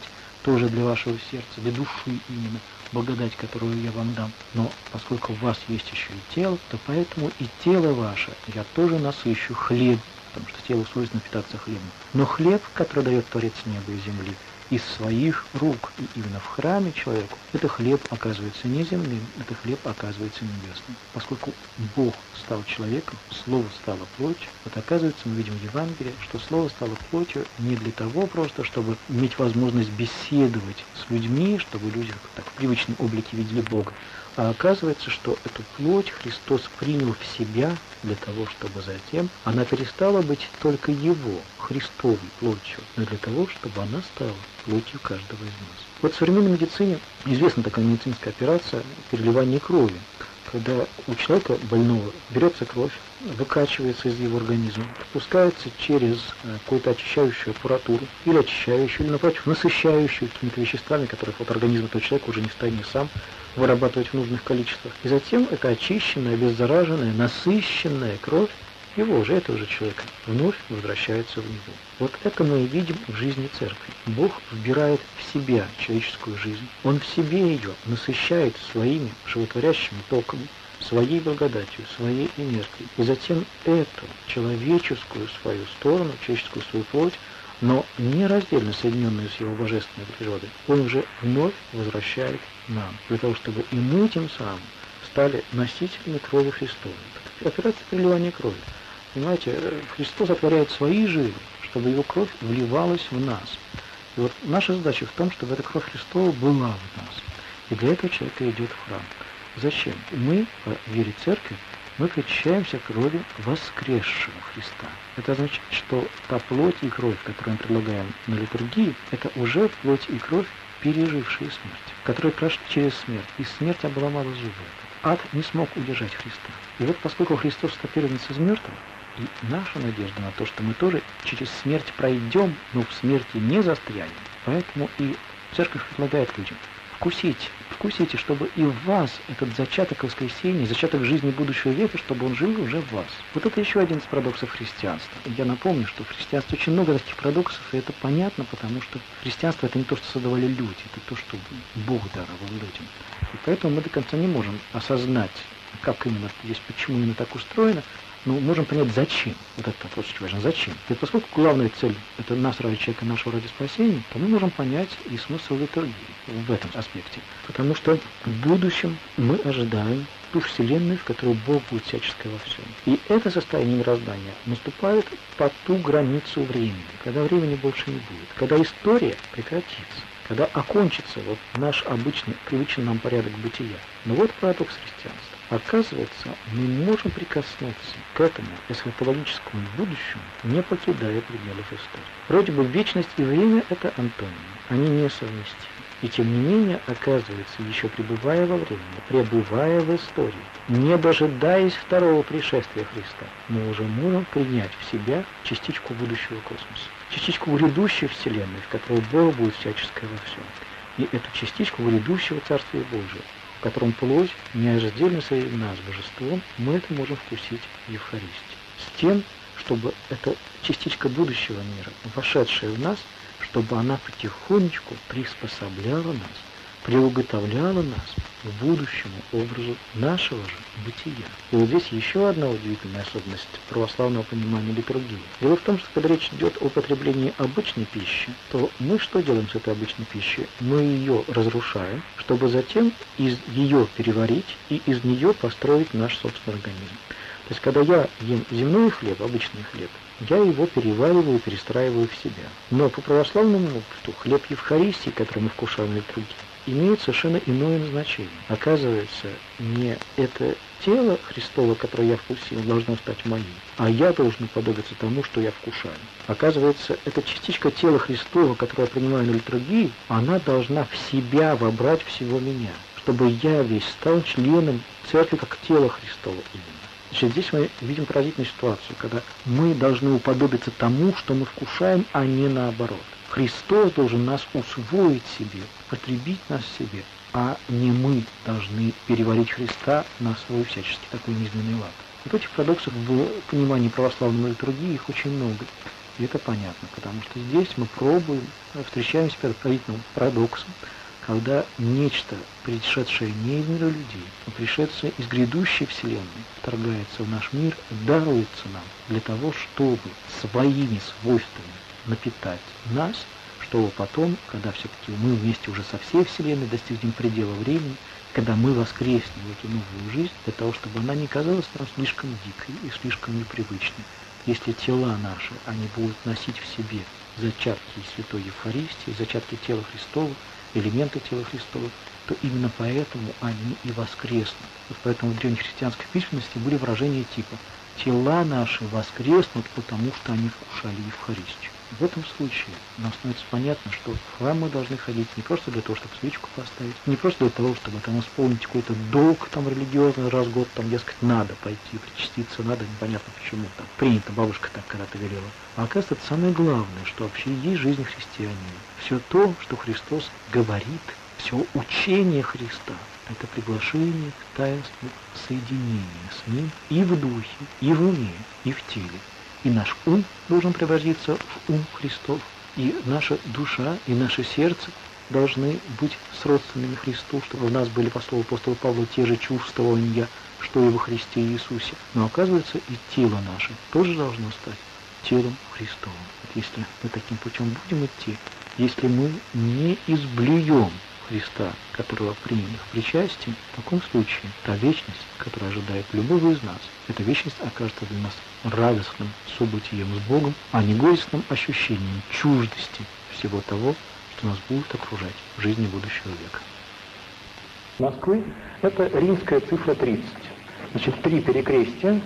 тоже для вашего сердца, для души именно, благодать, которую я вам дам. Но поскольку у вас есть еще и тело, то поэтому и тело ваше я тоже насыщу хлеб, потому что телу свойственно питаться хлебом. Но хлеб, который дает Творец неба и земли, из своих рук, и именно в храме человеку, это хлеб оказывается не земным, это хлеб оказывается небесным. Поскольку Бог стал человеком, Слово стало плотью, вот оказывается, мы видим в Евангелии, что Слово стало плотью не для того просто, чтобы иметь возможность беседовать с людьми, чтобы люди так в привычном облике видели Бога, а оказывается, что эту плоть Христос принял в себя для того, чтобы затем она перестала быть только Его, Христовой плотью, но для того, чтобы она стала плотью каждого из нас. Вот в современной медицине известна такая медицинская операция переливания крови, когда у человека больного берется кровь, выкачивается из его организма, пропускается через какую-то очищающую аппаратуру, или очищающую, или, напротив, насыщающую какими-то веществами, которых вот организм этого человека уже не в состоянии сам вырабатывать в нужных количествах. И затем эта очищенная, обеззараженная, насыщенная кровь этого же человека вновь возвращается в него. Вот это мы и видим в жизни церкви. Бог вбирает в себя человеческую жизнь. Он в себе ее насыщает своими животворящими токами, своей благодатью, своей энергией. И затем эту человеческую свою сторону, человеческую свою плоть, но нераздельно соединенную с его божественной природой, он уже вновь возвращает нам, для того, чтобы и мы тем самым стали носителями крови Христовой. Операция переливания крови. Понимаете, Христос отворяет свои жилы, чтобы его кровь вливалась в нас. И вот наша задача в том, чтобы эта кровь Христова была в нас. И для этого человек идет в храм. Зачем? Мы, по вере церкви, мы причащаемся крови воскресшего Христа. Это означает, что та плоть и кровь, которую мы предлагаем на литургии, это уже плоть и кровь, пережившие смерть, которые прошли через смерть, и смерть обломала зубы. Ад не смог удержать Христа. И вот поскольку Христос встал первенец из мертвых, и наша надежда на то, что мы тоже через смерть пройдем, но в смерти не застрянем, поэтому и церковь предлагает людям: вкусите, чтобы и в вас этот зачаток воскресения, зачаток жизни будущего века, чтобы он жил уже в вас. Вот это еще один из парадоксов христианства. Я напомню, что в христианстве очень много таких парадоксов, и это понятно, потому что христианство — это не то, что создавали люди, это то, что Бог даровал людям. И поэтому мы до конца не можем осознать, как именно здесь, почему именно так устроено, но можем понять, зачем. Вот этот вопрос очень важен. Зачем? И поскольку главная цель — это нас ради человека, нашего ради спасения, то мы можем понять и смысл литургии в этом аспекте. Потому что в будущем мы ожидаем ту вселенную, в которой Бог будет всячески во всем. И это состояние мироздания наступает по ту границу времени, когда времени больше не будет, когда история прекратится, когда окончится вот наш обычный, привычный нам порядок бытия. Но вот парадокс христианства. Оказывается, мы можем прикоснуться к этому эсхатологическому будущему, не покидая пределов истории. Вроде бы вечность и время — это антонимы, они несовместимы. И тем не менее, оказывается, еще пребывая во времени, пребывая в истории, не дожидаясь второго пришествия Христа, мы уже можем принять в себя частичку будущего космоса, частичку грядущей вселенной, в которой Бог будет всяческое во всем. И эту частичку грядущего Царствия Божия, в котором плоть нераздельно соединена с божеством, мы это можем вкусить в Евхаристии. С тем, чтобы эта частичка будущего мира, вошедшая в нас, чтобы она потихонечку приспособляла нас, приуготовляла нас к будущему образу нашего же бытия. И вот здесь еще одна удивительная особенность православного понимания литургии. Дело в том, что когда речь идет о потреблении обычной пищи, то мы что делаем с этой обычной пищей? Мы ее разрушаем, чтобы затем из ее переварить и из нее построить наш собственный организм. То есть, когда я ем земной хлеб, обычный хлеб, я его перевариваю, перестраиваю в себя. Но по православному опыту хлеб Евхаристии, который мы вкушаем на литургии, имеет совершенно иное назначение. Оказывается, не это тело Христово, которое я вкусил, должно стать моим, а я должен уподобиться тому, что я вкушаю. Оказывается, эта частичка тела Христова, которую я принимаю на литургии, она должна в себя вобрать всего меня, чтобы я весь стал членом церкви как тела Христова именно. Значит, здесь мы видим поразительную ситуацию, когда мы должны уподобиться тому, что мы вкушаем, а не наоборот. Христос должен нас усвоить себе, потребить нас себе, а не мы должны переварить Христа на свой всяческий такой низменный лад. Вот этих парадоксов в понимании православной литургии их очень много. И это понятно, потому что здесь мы встречаемся перед правительным парадоксом, когда нечто, пришедшее не из мира людей, но пришедшее из грядущей Вселенной, вторгается в наш мир, даруется нам для того, чтобы своими свойствами напитать нас, чтобы потом, когда все-таки мы вместе уже со всей Вселенной достигнем предела времени, когда мы воскреснем в эту новую жизнь, для того, чтобы она не казалась нам слишком дикой и слишком непривычной. Если тела наши, они будут носить в себе зачатки Святой Евхаристии, зачатки тела Христова, элементы тела Христова, то именно поэтому они и воскреснут. Вот поэтому в древнехристианской письменности были выражения типа «тела наши воскреснут, потому что они вкушали Евхаристию». В этом случае нам становится понятно, что в храм мы должны ходить не просто для того, чтобы свечку поставить, не просто для того, чтобы там исполнить какой-то долг там религиозный раз в год, там, дескать, надо пойти, причаститься, надо, непонятно почему, там, принято, бабушка так когда-то велела. А оказывается, это самое главное, что вообще есть жизнь христианина. Все то, что Христос говорит, все учение Христа, это приглашение к таинству соединения с Ним и в духе, и в уме, и в теле. И наш ум должен превратиться в ум Христов, и наша душа, и наше сердце должны быть сродственными Христу, чтобы у нас были, по слову апостола Павла, те же чувствования, что и во Христе Иисусе. Но оказывается, и тело наше тоже должно стать телом Христовым. Вот если мы таким путем будем идти, если мы не изблюем Христа, которого приняли в причастии, в таком случае та вечность, которая ожидает любого из нас, эта вечность окажется для нас радостным событием с Богом, а не горестным ощущением чуждости всего того, что нас будет окружать в жизни будущего века. Москвы – это римская цифра 30. Значит, 3 перекрестия,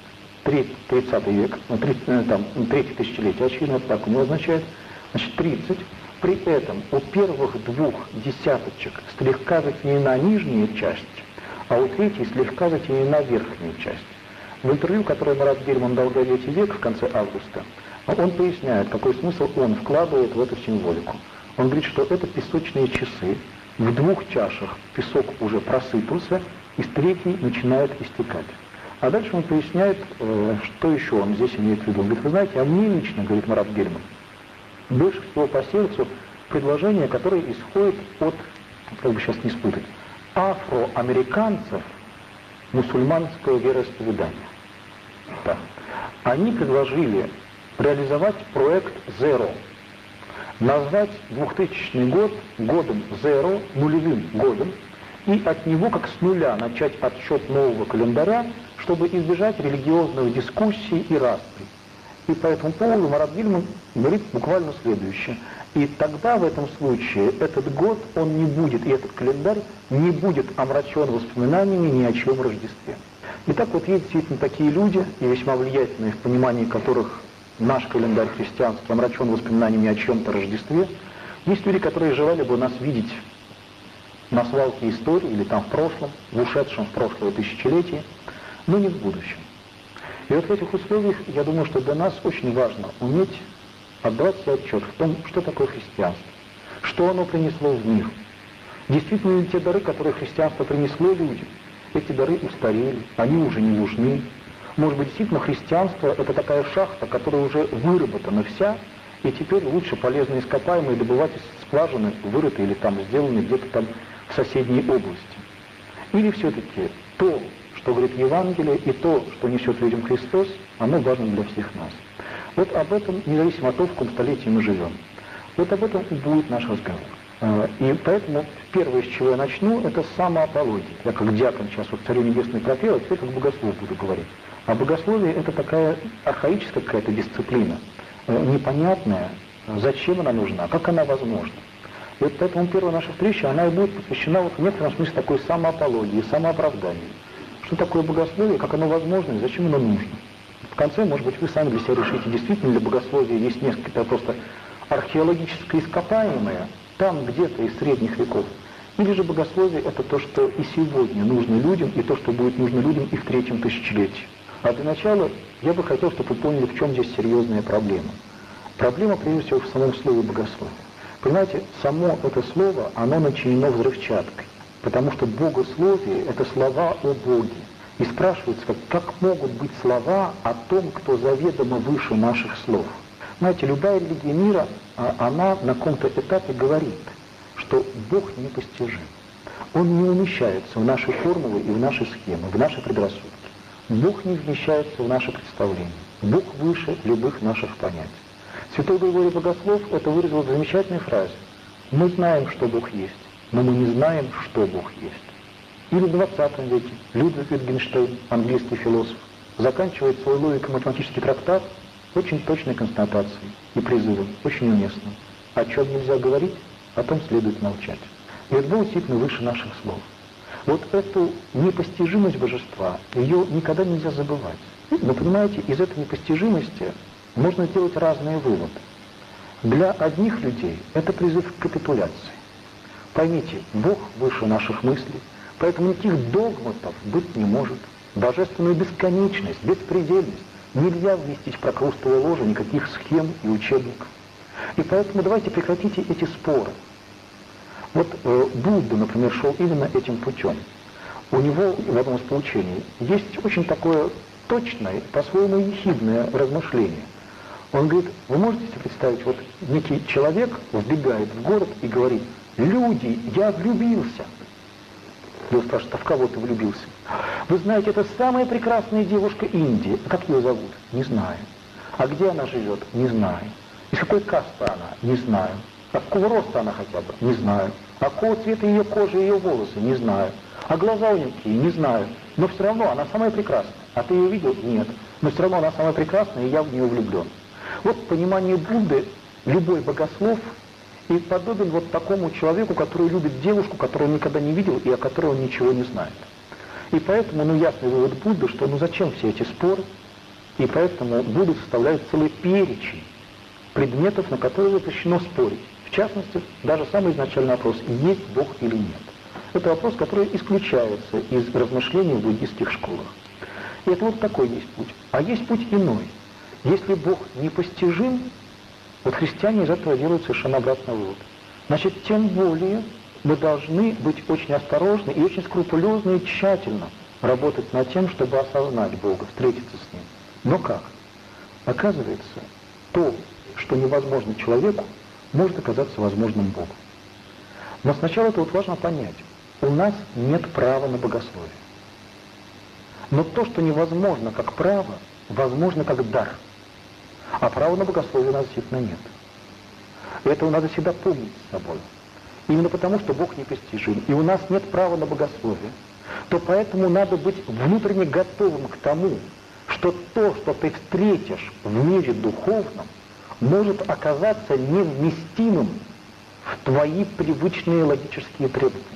30 век, третье тысячелетие, очевидно, так он означает, значит, 30. При этом у первых 2 десяточек слегка затенена нижняя часть, а у третьей слегка затенена верхняя часть. В интервью, которое Марат Гельман дал газете «Век» в конце августа, он поясняет, какой смысл он вкладывает в эту символику. Он говорит, что это песочные часы, в 2 чашах песок уже просыпался, из третьей начинает истекать. А дальше он поясняет, что еще он здесь имеет в виду. Он говорит, вы знаете, а мне лично, говорит Марат Гельман, больше всего по сердцу предложение, которое исходит от, как бы сейчас не спутать, афроамериканцев мусульманского вероисповедания. Да. Они предложили реализовать проект Zero, назвать 2000 год годом Zero, нулевым годом, и от него как с нуля начать отсчет нового календаря, чтобы избежать религиозных дискуссий и распри. И по этому поводу Марат Гельман говорит буквально следующее. И тогда в этом случае этот год, он не будет, и этот календарь не будет омрачен воспоминаниями ни о чьем Рождестве. Итак, вот есть действительно такие люди, и весьма влиятельные, в понимании которых наш календарь христианский омрачен воспоминаниями о чем-то Рождестве. Есть люди, которые желали бы нас видеть на свалке истории, или там в прошлом, в ушедшем в прошлое тысячелетие, но не в будущем. И вот в этих условиях, я думаю, что для нас очень важно уметь отдавать себе отчет в том, что такое христианство, что оно принесло в мир. Действительно ли те дары, которые христианство принесло людям, эти дары устарели, они уже не нужны. Может быть, действительно христианство – это такая шахта, которая уже выработана вся, и теперь лучше полезные ископаемые добывать из скважины, вырытые или там сделаны где-то там в соседней области. Или все-таки то, что говорит Евангелие, и то, что несет людям Христос, оно важно для всех нас. Вот об этом, независимо от того, в каком столетии мы живем. Вот об этом и будет наш разговор. И поэтому первое, с чего я начну, это самоапология. Я как диакон сейчас вот Царю Небесный пропел, а теперь как богослов буду говорить. А богословие это такая архаическая какая-то дисциплина, непонятная, зачем она нужна, как она возможна. И вот поэтому первая наша встреча, она и будет посвящена вот в некотором смысле такой самоапологии, самооправданию. Что такое богословие, как оно возможно и зачем оно нужно. В конце, может быть, вы сами для себя решите, действительно ли богословие есть несколько просто археологическое ископаемое, там где-то из средних веков. Или же богословие это то, что и сегодня нужно людям, и то, что будет нужно людям и в 3-м тысячелетии. А для начала я бы хотел, чтобы вы поняли, в чем здесь серьезная проблема. Проблема, прежде всего, в самом слове богословие. Понимаете, само это слово, оно начинено взрывчаткой. Потому что богословие – это слова о Боге. И спрашивается, как могут быть слова о том, кто заведомо выше наших слов. Знаете, любая религия мира, она на каком-то этапе говорит, что Бог непостижим. Он не умещается в наши формулы и в наши схемы, в наши предрассудки. Бог не вмещается в наши представления. Бог выше любых наших понятий. Святой Григорий Богослов это выразил в замечательной фразе. Мы знаем, что Бог есть, но мы не знаем, что Бог есть. Или в 20 веке Людвиг Wittgenstein, английский философ, заканчивает свой логико-математический трактат очень точной констатацией и призывом, очень уместным. О чем нельзя говорить, о том следует молчать. И это Бог действительно выше наших слов. Вот эту непостижимость божества, ее никогда нельзя забывать. Но понимаете, из этой непостижимости можно сделать разные выводы. Для одних людей это призыв к капитуляции. Поймите, Бог выше наших мыслей, поэтому никаких догматов быть не может. Божественную бесконечность, беспредельность нельзя вместить в прокрустовое ложе никаких схем и учебников. И поэтому давайте прекратите эти споры. Вот Будда, например, шел именно этим путем. У него в одном из поучений есть очень такое точное, по-своему ехидное размышление. Он говорит, вы можете себе представить, вот некий человек вбегает в город и говорит, люди, я влюбился. Его спрашивают, а в кого ты влюбился? Вы знаете, это самая прекрасная девушка Индии. А как ее зовут? Не знаю. А где она живет? Не знаю. Из какой касты она? Не знаю. А какого роста она хотя бы? Не знаю. А какого цвета ее кожа и ее волосы? Не знаю. А глаза у нее какие? Не знаю. Но все равно она самая прекрасная. А ты ее видел? Нет. Но все равно она самая прекрасная, и я в нее влюблен. Вот понимание Будды, любой богослов и подобен вот такому человеку, который любит девушку, которую он никогда не видел и о которой он ничего не знает. И поэтому, ясный вывод Будды, что зачем все эти споры, и поэтому Будда составляет целый перечень предметов, на которые запрещено спорить. В частности, даже самый изначальный вопрос, есть Бог или нет. Это вопрос, который исключается из размышлений в буддийских школах. И это вот такой есть путь. А есть путь иной. Если Бог непостижим, вот христиане из этого делают совершенно обратный вывод. Значит, тем более мы должны быть очень осторожны и очень скрупулезно и тщательно работать над тем, чтобы осознать Бога, встретиться с Ним. Но как? Оказывается, то, что невозможно человеку, может оказаться возможным Богу. Но сначала это вот важно понять. У нас нет права на богословие. Но то, что невозможно как право, возможно как дар. А права на богословие у нас действительно нет. И этого надо всегда помнить с собой. Именно потому, что Бог непостижим, и у нас нет права на богословие, то поэтому надо быть внутренне готовым к тому, что то, что ты встретишь в мире духовном, может оказаться невместимым в твои привычные логические требования.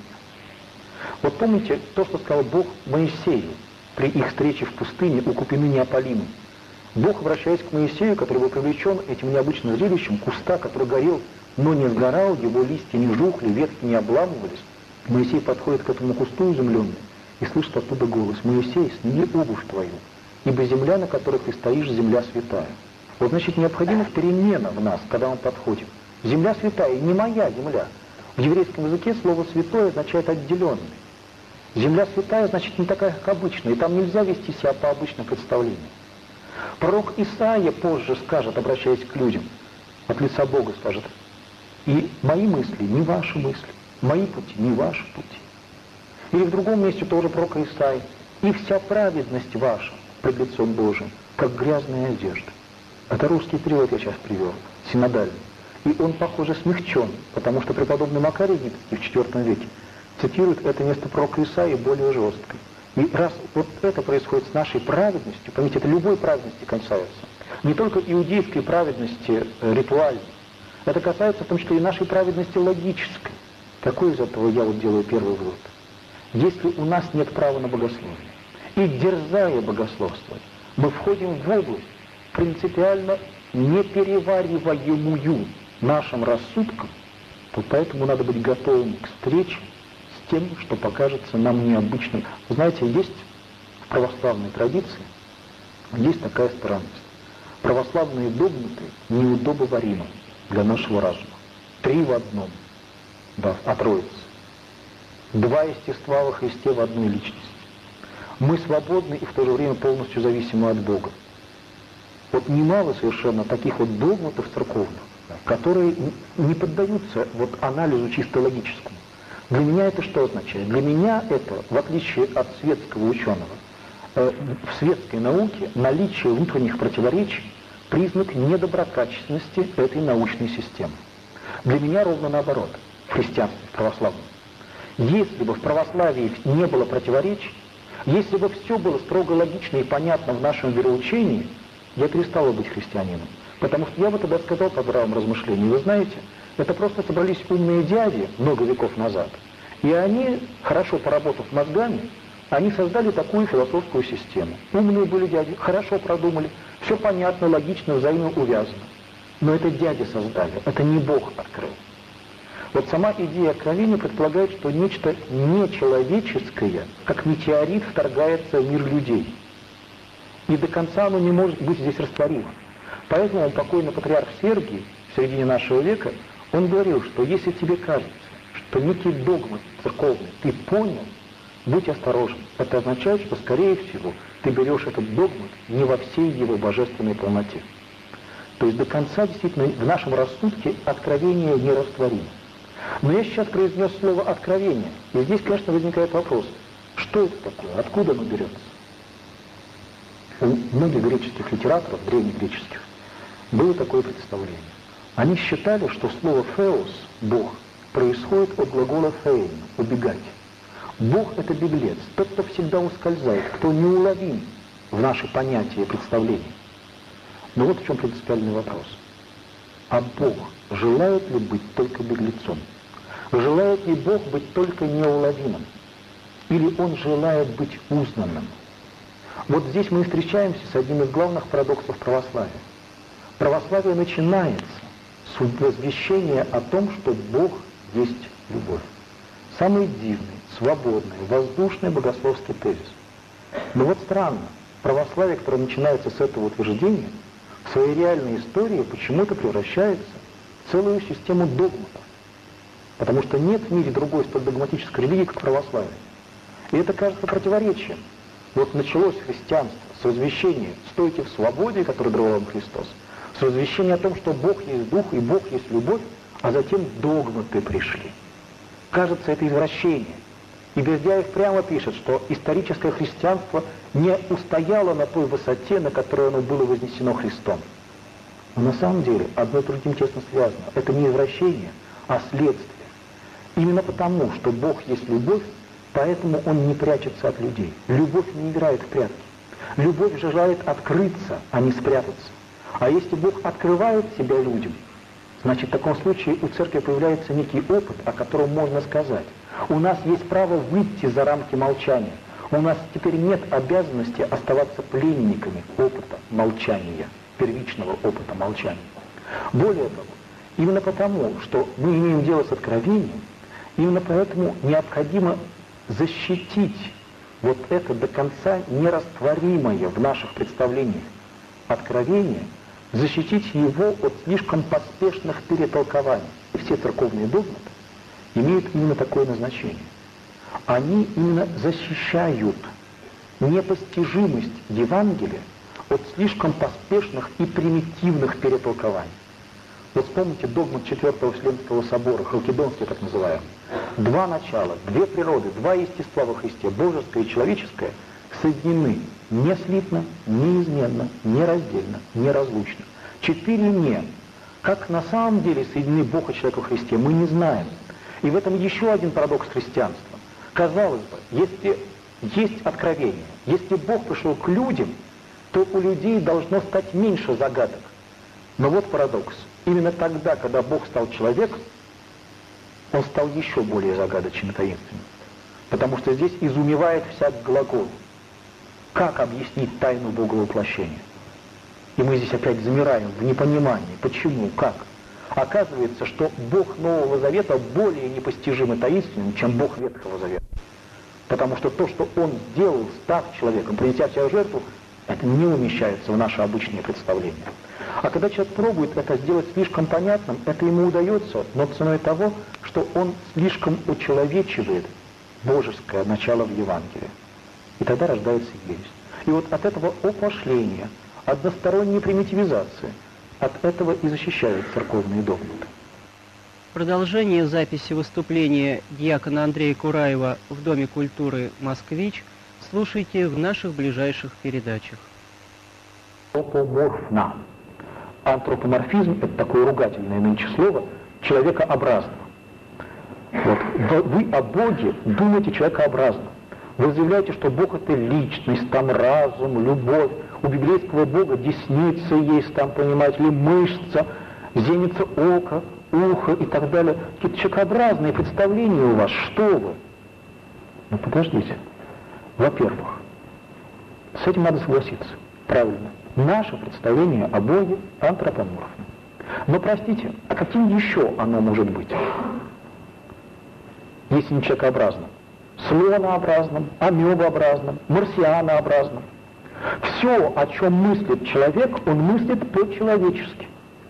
Вот помните то, что сказал Бог Моисею при их встрече в пустыне у купины Неаполимы. Бог, обращаясь к Моисею, который был привлечен этим необычным зрелищем, куста, который горел, но не сгорал, его листья не жухли, ветки не обламывались. Моисей подходит к этому кусту изумленный и слышит оттуда голос: «Моисей, сними обувь твою, ибо земля, на которой ты стоишь, земля святая». Вот, значит, необходима перемена в нас, когда мы подходим. Земля святая, не моя земля. В еврейском языке слово «святой» означает «отделенный». Земля святая, значит, не такая, как обычная, и там нельзя вести себя по обычным представлениям. Пророк Исаия позже скажет, обращаясь к людям, от лица Бога скажет: «И мои мысли не ваши мысли, мои пути не ваши пути». Или в другом месте тоже пророк Исаия: «И вся праведность ваша пред лицом Божиим, как грязная одежда». Это русский перевод я сейчас привел, синодальный. И он, похоже, смягчен, потому что преподобный Макарий Египетский в IV веке цитирует это место пророка Исаии более жестко. И раз вот это происходит с нашей праведностью, поймите, это любой праведности касается, не только иудейской праведности ритуальной, это касается в том числе и нашей праведности логической. Какой из этого я вот делаю первый вывод? Если у нас нет права на богословие, и дерзая богословствовать, мы входим в область, принципиально неперевариваемую нашим рассудком, то поэтому надо быть готовым к встрече с тем, что покажется нам необычным. Вы знаете, есть в православной традиции, есть такая странность. Православные догматы неудобоваримы для нашего разума. 3 в одном, да, о Троице. 2 естества во Христе в одной личности. Мы свободны и в то же время полностью зависимы от Бога. Вот немало совершенно таких вот догматов церковных, которые не поддаются вот анализу чисто логическому. Для меня это что означает? Для меня это, в отличие от светского ученого, в светской науке наличие внутренних противоречий – признак недоброкачественности этой научной системы. Для меня ровно наоборот, в христианстве, в православном. Если бы в православии не было противоречий, если бы все было строго логично и понятно в нашем вероучении, я перестал бы быть христианином. Потому что я бы тогда сказал по здравому размышлению, вы знаете, это просто собрались умные дяди много веков назад, и они, хорошо поработав мозгами, они создали такую философскую систему. Умные были дяди, хорошо продумали, все понятно, логично, взаимно увязано. Но это дяди создали, это не Бог открыл. Вот сама идея откровения предполагает, что нечто нечеловеческое, как метеорит, вторгается в мир людей. И до конца оно не может быть здесь растворимо. Поэтому покойный патриарх Сергий в середине нашего века, он говорил, что если тебе кажется, что некий догмат церковный ты понял, будь осторожен. Это означает, что, скорее всего, ты берешь этот догмат не во всей его божественной полноте. То есть до конца действительно в нашем рассудке откровение нерастворимо. Но я сейчас произнес слово «откровение», и здесь, конечно, возникает вопрос, что это такое, откуда оно берется? У многих греческих литераторов, древнегреческих, было такое представление. Они считали, что слово «феос», «бог», происходит от глагола «фейн», «убегать». Бог — это беглец, тот, кто всегда ускользает, кто неуловим в наши понятия и представления. Но вот в чем принципиальный вопрос. А Бог желает ли быть только беглецом? Желает ли Бог быть только неуловимым? Или Он желает быть узнанным? Вот здесь мы встречаемся с одним из главных парадоксов православия. Православие начинается с возвещения о том, что Бог есть любовь. Самый дивный, свободный, воздушный богословский тезис. Но вот странно, православие, которое начинается с этого утверждения, в своей реальной истории почему-то превращается в целую систему догматов. Потому что нет в мире другой столь догматической религии, как православие. И это кажется противоречием. Вот началось христианство с возвещения «стойте в свободе», который даровал вам Христос, с возвещения о том, что Бог есть Дух и Бог есть любовь, а затем догматы пришли. Кажется, это извращение. И Бердяев прямо пишет, что историческое христианство не устояло на той высоте, на которой оно было вознесено Христом. Но на самом деле одно с другим тесно связано. Это не извращение, а следствие. Именно потому, что Бог есть любовь, поэтому Он не прячется от людей. Любовь не играет в прятки. Любовь желает открыться, а не спрятаться. А если Бог открывает себя людям, значит, в таком случае у церкви появляется некий опыт, о котором можно сказать. У нас есть право выйти за рамки молчания. У нас теперь нет обязанности оставаться пленниками опыта молчания, первичного опыта молчания. Более того, именно потому, что мы имеем дело с откровением, именно поэтому необходимо защитить вот это до конца нерастворимое в наших представлениях откровение, защитить его от слишком поспешных перетолкований. И все церковные догматы имеют именно такое назначение. Они именно защищают непостижимость Евангелия от слишком поспешных и примитивных перетолкований. Вот вспомните догмат Четвертого Вселенского собора, Халкидонский так называемый. Два начала, две природы, два естества во Христе, божеское и человеческое, соединены не слитно, неизменно, нераздельно, неразлучно. Четыре «не». Как на самом деле соединены Бог и человек во Христе, мы не знаем. И в этом еще один парадокс христианства. Казалось бы, если есть откровение, если Бог пришел к людям, то у людей должно стать меньше загадок. Но вот парадокс. Именно тогда, когда Бог стал человеком, Он стал еще более загадочным и таинственным. Потому что здесь изумевает всяк глагол. Как объяснить тайну Боговоплощения? И мы здесь опять замираем в непонимании. Почему? Как? Оказывается, что Бог Нового Завета более непостижим и таинственным, чем Бог Ветхого Завета. Потому что то, что Он сделал, став человеком, принеся себя в жертву, это не умещается в наше обычное представление. А когда человек пробует это сделать слишком понятным, это ему удается, но ценой того, что он слишком учеловечивает божеское начало в Евангелии. И тогда рождается ересь. И вот от этого опошления, односторонней примитивизации. От этого и защищают церковные догматы. Продолжение записи выступления диакона Андрея Кураева в Доме культуры «Москвич» слушайте в наших ближайших передачах. Антропоморфна. Антропоморфизм – это такое ругательное нынче слово человекообразно. Вот. Вы о Боге думаете человекообразно. Вы заявляете, что Бог – это личность, там разум, любовь. У библейского Бога десница есть, там, понимаете ли, мышца, зеница ока, ухо и так далее. Какие-то человекообразные представления у вас. Что вы? Ну, подождите. Во-первых, с этим надо согласиться. Правильно. Наше представление о Боге антропоморфно. Но, простите, а каким еще оно может быть? Если не человекообразным? Слонообразным, амебообразным, марсианообразным. Все, о чем мыслит человек, он мыслит по-человечески.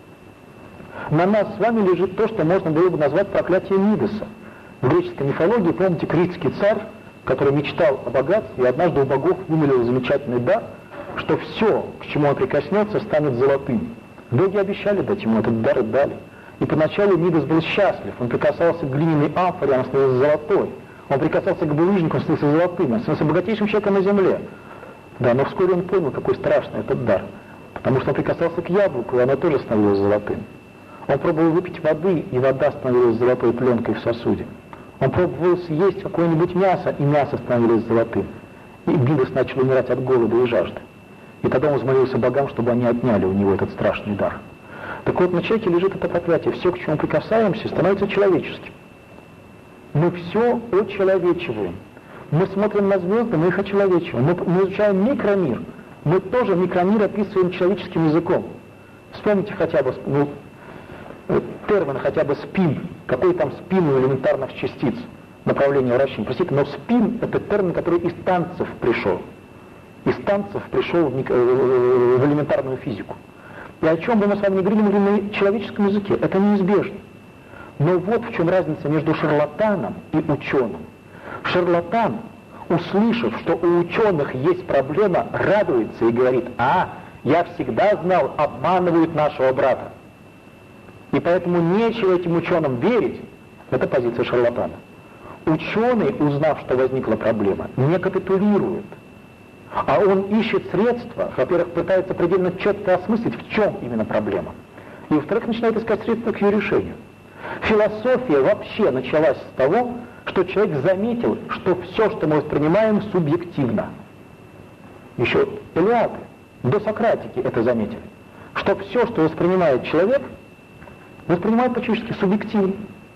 На нас с вами лежит то, что можно было бы назвать проклятием Мидаса. В греческой мифологии, помните, критский царь, который мечтал о богатстве, и однажды у богов вымолил замечательный дар, что все, к чему он прикоснется, станет золотым. Боги обещали дать ему этот дар и дали. И поначалу Мидас был счастлив. Он прикасался к глиняной амфоре, она становилась золотой. Он прикасался к булыжнику, он становился золотым. Он становился богатейшим человеком на земле. Да, но вскоре он понял, какой страшный этот дар. Потому что он прикасался к яблоку, и оно тоже становилось золотым. Он пробовал выпить воды, и вода становилась золотой пленкой в сосуде. Он пробовал съесть какое-нибудь мясо, и мясо становилось золотым. И Мидас начал умирать от голода и жажды. И тогда он взмолился богам, чтобы они отняли у него этот страшный дар. Так вот, на человеке лежит это проклятие. Все, к чему прикасаемся, становится человеческим. Мы все очеловечиваем. Мы смотрим на звезды, мы их очеловечиваем. Мы изучаем микромир. Мы тоже микромир описываем человеческим языком. Вспомните хотя бы термин хотя бы спин. Какой там спин у элементарных частиц направления вращения? Простите, но спин — это термин, который из танцев пришел. Из танцев пришел в элементарную физику. И о чем бы мы с вами не говорили на человеческом языке, это неизбежно. Но вот в чем разница между шарлатаном и ученым. Шарлатан, услышав, что у ученых есть проблема, радуется и говорит: «А, я всегда знал, обманывают нашего брата». И поэтому нечего этим ученым верить. Это позиция шарлатана. Ученый, узнав, что возникла проблема, не капитулирует. А он ищет средства, во-первых, пытается предельно четко осмыслить, в чем именно проблема. И, во-вторых, начинает искать средства к ее решению. Философия вообще началась с того, что человек заметил, что все, что мы воспринимаем, субъективно. Еще Илиады, досократики это заметили. Что все, что воспринимает человек, воспринимает по-человечески субъективно.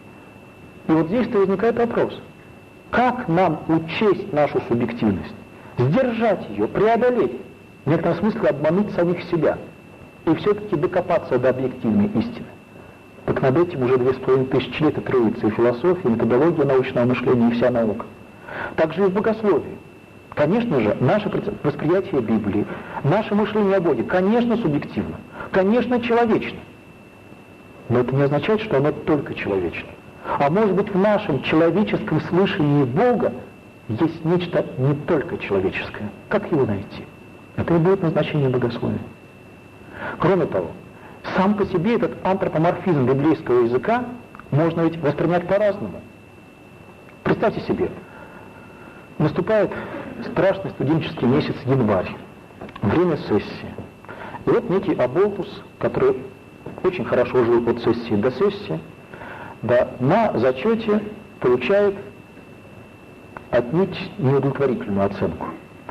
И вот здесь-то возникает вопрос. Как нам учесть нашу субъективность? Сдержать ее, преодолеть, в некотором смысле обмануть самих себя и все-таки докопаться до объективной истины. Так над этим уже 2500 лет и трудится и философия, и методология научного мышления, и вся наука. Также и в богословии. Конечно же, наше восприятие Библии, наше мышление о Боге, конечно, субъективно, конечно, человечно. Но это не означает, что оно только человечно. А может быть, в нашем человеческом слышании Бога есть нечто не только человеческое. Как его найти? Это и будет назначение богословия. Кроме того, сам по себе этот антропоморфизм библейского языка можно ведь воспринять по-разному. Представьте себе, наступает страшный студенческий месяц январь, время сессии. И вот некий оболтус, который очень хорошо жил от сессии до сессии, да, на зачете получает отнюдь неудовлетворительную оценку.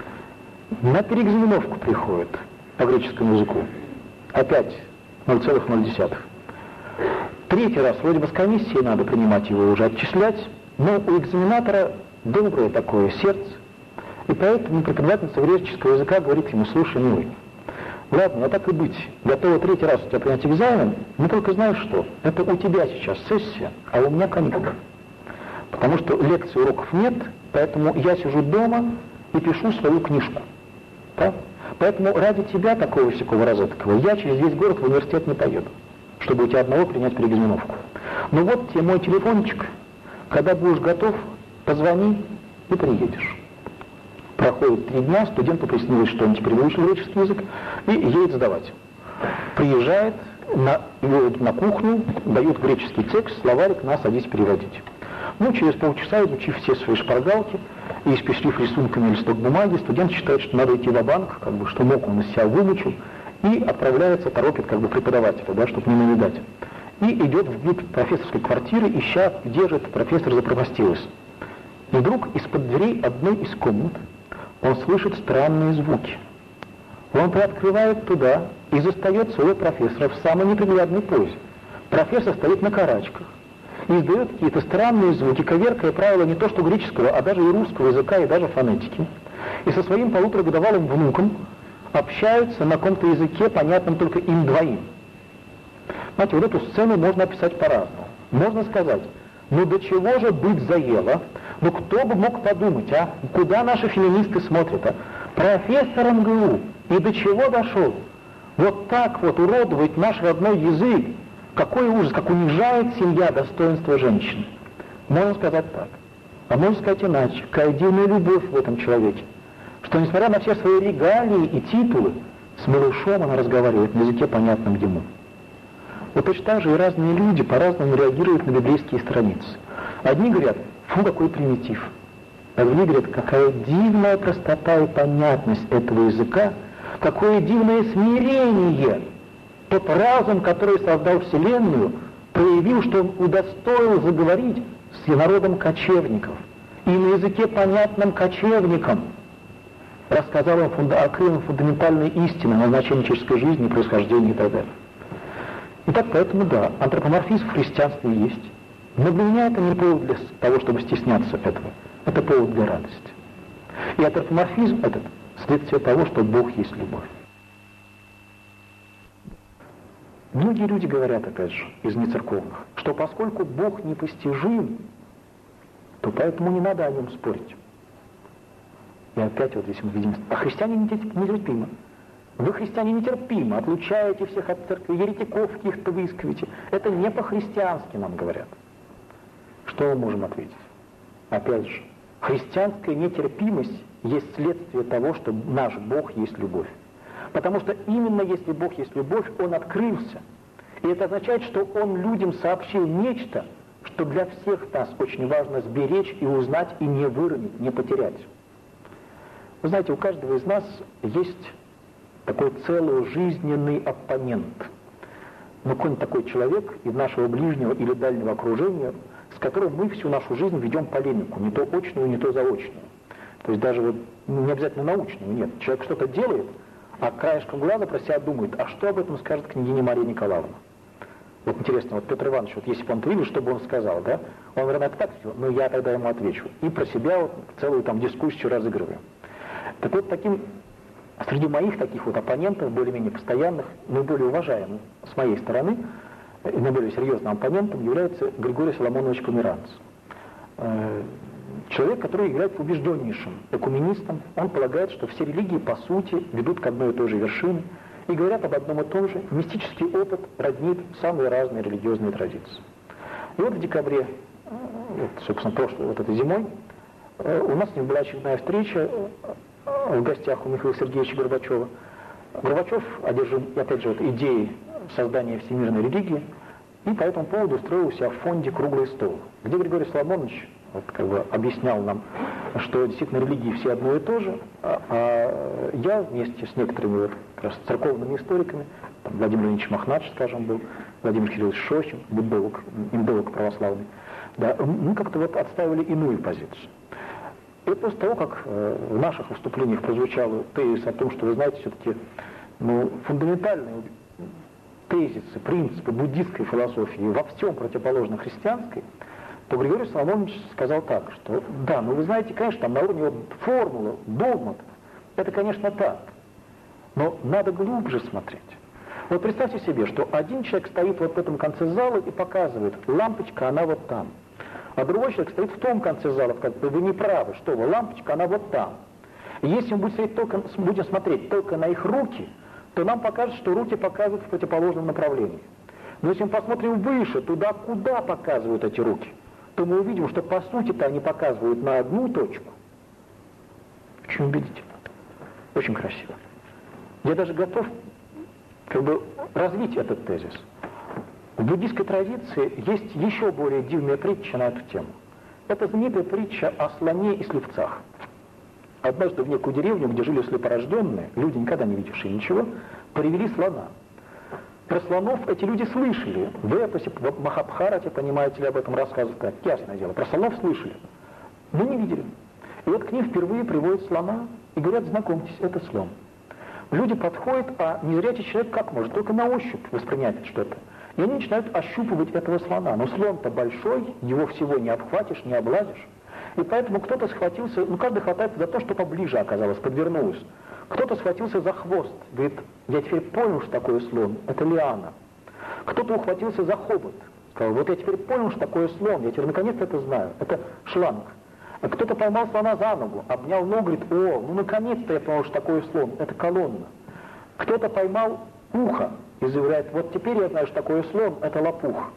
На переэкзаменовку приходит по греческому языку. Опять 0,0. Третий раз вроде бы с комиссией надо принимать его уже отчислять, но у экзаменатора доброе такое сердце, и поэтому преподавательница греческого языка говорит ему: слушай, милый, ладно, а так и быть, готова третий раз у тебя принять экзамен, но только знаешь что, это у тебя сейчас сессия, а у меня каникулы. Потому что лекций, уроков нет, поэтому я сижу дома и пишу свою книжку. Да? Поэтому ради тебя, такого-сякого розеткого, я через весь город в университет не поеду, чтобы у тебя одного принять переэкзаменовку. Ну вот тебе мой телефончик, когда будешь готов, позвони и приедешь. Проходит 3 дня, студенту приснилось, что он теперь выучил греческий язык, и едет сдавать. Приезжает на кухню, дают греческий текст, словарик, на, садись переводить. Ну, через полчаса, изучив все свои шпаргалки и испешлив рисунками листок бумаги, студент считает, что надо идти в банк, как бы, что мог, он из себя выучил, и отправляется, торопит как бы преподавателя, да, чтобы не навидать. И идет вглубь профессорской квартиры, ища, где же этот профессор запропастился. И вдруг из-под дверей одной из комнат он слышит странные звуки. Он приоткрывает туда и застает своего профессора в самой неприглядной позе. Профессор стоит на карачках и издает какие-то странные звуки, коверкая правила не то что греческого, а даже и русского языка, и даже фонетики. И со своим 1,5-годовалым внуком общаются на каком-то языке, понятном только им двоим. Знаете, вот эту сцену можно описать по-разному. Можно сказать, ну до чего же быть заело? Ну кто бы мог подумать, а? Куда наши феминисты смотрят, а? Профессор МГУ, и до чего дошел? Вот так вот уродовать наш родной язык. Какой ужас, как унижает семья достоинство женщины. Можно сказать так. А можно сказать иначе. Какая дивная любовь в этом человеке. Что несмотря на все свои регалии и титулы, с малышом она разговаривает на языке, понятном ему. Вот точно так же и разные люди по-разному реагируют на библейские страницы. Одни говорят, фу, какой примитив. А другие говорят, какая дивная простота и понятность этого языка, какое дивное смирение. Тот разум, который создал Вселенную, проявил, что он удостоил заговорить с народом кочевников. И на языке, понятном кочевникам, рассказал им, открыл им фундаментальные истины, назначение человеческой жизни, происхождения и так далее. Итак, поэтому да, антропоморфизм в христианстве есть. Но для меня это не повод для того, чтобы стесняться этого. Это повод для радости. И антропоморфизм этот следствие того, что Бог есть любовь. Многие люди говорят, опять же, из нецерковных, что поскольку Бог непостижим, то поэтому не надо о нем спорить. И опять вот здесь мы видим, а христиане нетерпимы. Вы, христиане, нетерпимо отлучаете всех от церкви, еретиков каких-то выискиваете. Это не по-христиански нам говорят. Что мы можем ответить? Опять же, христианская нетерпимость есть следствие того, что наш Бог есть любовь. Потому что именно если Бог есть любовь, Он открылся. И это означает, что Он людям сообщил нечто, что для всех нас очень важно сберечь и узнать, и не выронить, не потерять. Вы знаете, у каждого из нас есть такой целый жизненный оппонент. Ну, какой-нибудь такой человек из нашего ближнего или дальнего окружения, с которым мы всю нашу жизнь ведем полемику, не то очную, не то заочную. То есть даже вот, не обязательно научную, нет. Человек что-то делает, а краешком глаза про себя думает, а что об этом скажет княгиня Мария Николаевна? Вот интересно, вот Петр Иванович, вот если бы он видел, что бы он сказал, да? Он, наверное, так сказал, но я тогда ему отвечу. И про себя вот целую там дискуссию разыгрываем. Так вот, среди моих таких вот оппонентов, более-менее постоянных, наиболее уважаемым с моей стороны, и наиболее серьезным оппонентом является Григорий Соломонович Померанц. Человек, который является убежденнейшим экуменистом. Он полагает, что все религии, по сути, ведут к одной и той же вершине и говорят об одном и том же. Мистический опыт роднит самые разные религиозные традиции. И вот в декабре, собственно, прошлой, вот этой зимой, у нас с ним была очередная встреча в гостях у Михаила Сергеевича Горбачева. Горбачев одержим, опять же, вот, идеей создания всемирной религии, и по этому поводу устроил у себя в фонде круглый стол, где Григорий Соломонович вот, как бы объяснял нам, что действительно религии все одно и то же, а я вместе с некоторыми вот, как раз церковными историками, там, Владимир Ильич Махнач, скажем, был, Владимир Кириллович Шохин, индолог православный, да, мы как-то вот отстаивали иную позицию. И после того, как в наших выступлениях прозвучал тезис о том, что, вы знаете, все-таки фундаментальные тезисы, принципы буддистской философии во всем противоположно христианской, то Григорий Соломонович сказал так, что да, вы знаете, конечно, там на уровне вот формулы, догмат, это, конечно, так, но надо глубже смотреть. Вот представьте себе, что один человек стоит вот в этом конце зала и показывает, лампочка, она вот там. А другой человек стоит в том конце зала, как бы вы не правы, что вы, лампочка, она вот там. И если мы будем смотреть только на их руки, то нам покажется, что руки показывают в противоположном направлении. Но если мы посмотрим выше, туда, куда показывают эти руки, то мы увидим, что по сути-то они показывают на одну точку. Очень убедительно. Очень красиво. Я даже готов развить этот тезис. В буддийской традиции есть еще более дивная притча на эту тему. Это знаменитая притча о слоне и слепцах. Однажды в некую деревню, где жили слепорожденные, люди, никогда не видевшие ничего, привели слона. Про слонов эти люди слышали. В эпосе, в Махабхарате, понимаете ли, об этом рассказывают, так, ясное дело. Про слонов слышали, но не видели. И вот к ним впервые приводят слона и говорят: знакомьтесь, это слон. Люди подходят, а незрячий человек как может? Только на ощупь воспринять что-то. И они начинают ощупывать этого слона. Но слон-то большой, его всего не обхватишь, не облазишь. И поэтому кто-то схватился, каждый хватается за то, что поближе оказалось, подвернулось. Кто-то схватился за хвост, говорит: я теперь понял, что такое слон, это лиана. Кто-то ухватился за хобот, сказал: вот я теперь понял, что такое слон, я теперь наконец-то это знаю, это шланг. А кто-то поймал слона за ногу, обнял ногу, говорит: о, наконец-то я понял, что такое слон, это колонна. Кто-то поймал ухо и заявляет: вот теперь я знаю, что такое слон, это лопух.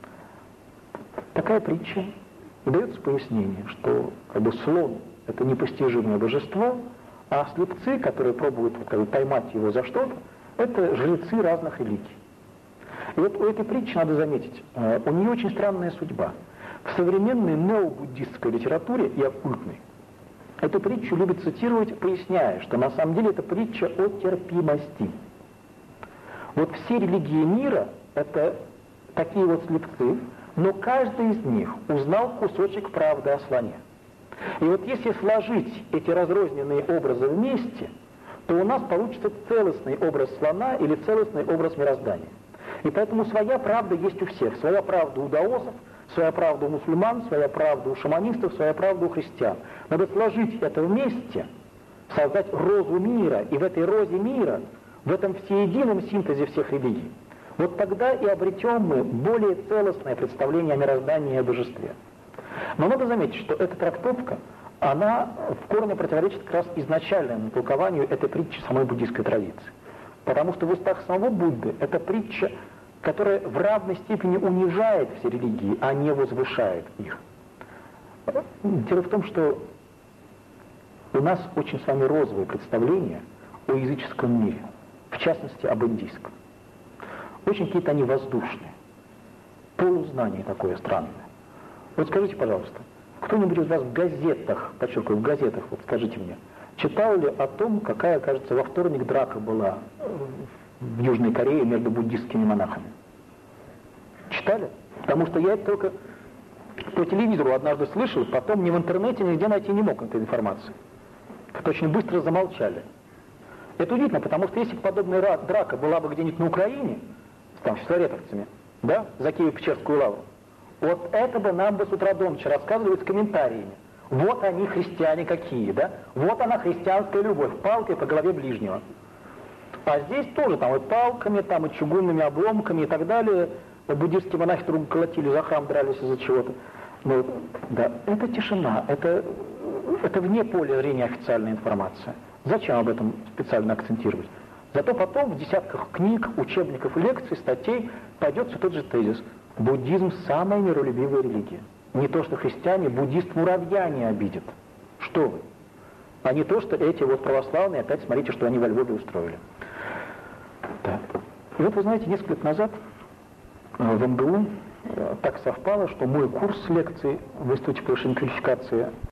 Такая притча. И дается пояснение, что слон — это непостижимое божество, а слепцы, которые пробуют поймать его за что-то, это жрецы разных религий. И вот у этой притчи, надо заметить, у нее очень странная судьба. В современной необуддистской литературе и оккультной эту притчу любят цитировать, поясняя, что на самом деле это притча о терпимости. Вот все религии мира — это такие вот слепцы, но каждый из них узнал кусочек правды о слоне. И вот если сложить эти разрозненные образы вместе, то у нас получится целостный образ слона или целостный образ мироздания. И поэтому своя правда есть у всех. Своя правда у даосов, своя правда у мусульман, своя правда у шаманистов, своя правда у христиан. Надо сложить это вместе, создать розу мира, и в этой розе мира, в этом всеедином синтезе всех религий, вот тогда и обретем мы более целостное представление о мироздании и о божестве. Но надо заметить, что эта трактовка, она в корне противоречит как раз изначальному толкованию этой притчи самой буддийской традиции. Потому что в устах самого Будды это притча, которая в равной степени унижает все религии, а не возвышает их. Дело в том, что у нас очень с вами розовое представление о языческом мире, в частности об индийском. Очень какие-то они воздушные. Полузнание такое странное. Вот скажите, пожалуйста, кто-нибудь из вас в газетах, подчеркиваю, в газетах, вот скажите мне, читал ли о том, какая, кажется, во вторник драка была в Южной Корее между буддистскими монахами? Читали? Потому что я это только по телевизору однажды слышал, потом ни в интернете, нигде найти не мог этой информации. Как-то очень быстро замолчали. Это удивительно, потому что если бы подобная драка была бы где-нибудь на Украине, там, с филаретовцами, да, за Киево-Печерскую лавру, вот это бы нам бы с утра до ночи рассказывали с комментариями. Вот они, христиане какие, да? Вот она, христианская любовь, палкой по голове ближнего. А здесь тоже там и палками, там и чугунными обломками и так далее. Буддистские монахи друг колотили, за храм дрались из-за чего-то. Ну, да, это тишина, это вне поля зрения официальная информация. Зачем об этом специально акцентировать? Зато потом в десятках книг, учебников, лекций, статей пойдет все тот же тезис. Буддизм – самая миролюбивая религия. Не то, что христиане, буддист муравья не обидит. Что вы? А не то, что эти вот православные, опять смотрите, что они во Львове устроили. Да. И вот вы знаете, несколько лет назад в МГУ так совпало, что мой курс лекций в Институте повышения квалификации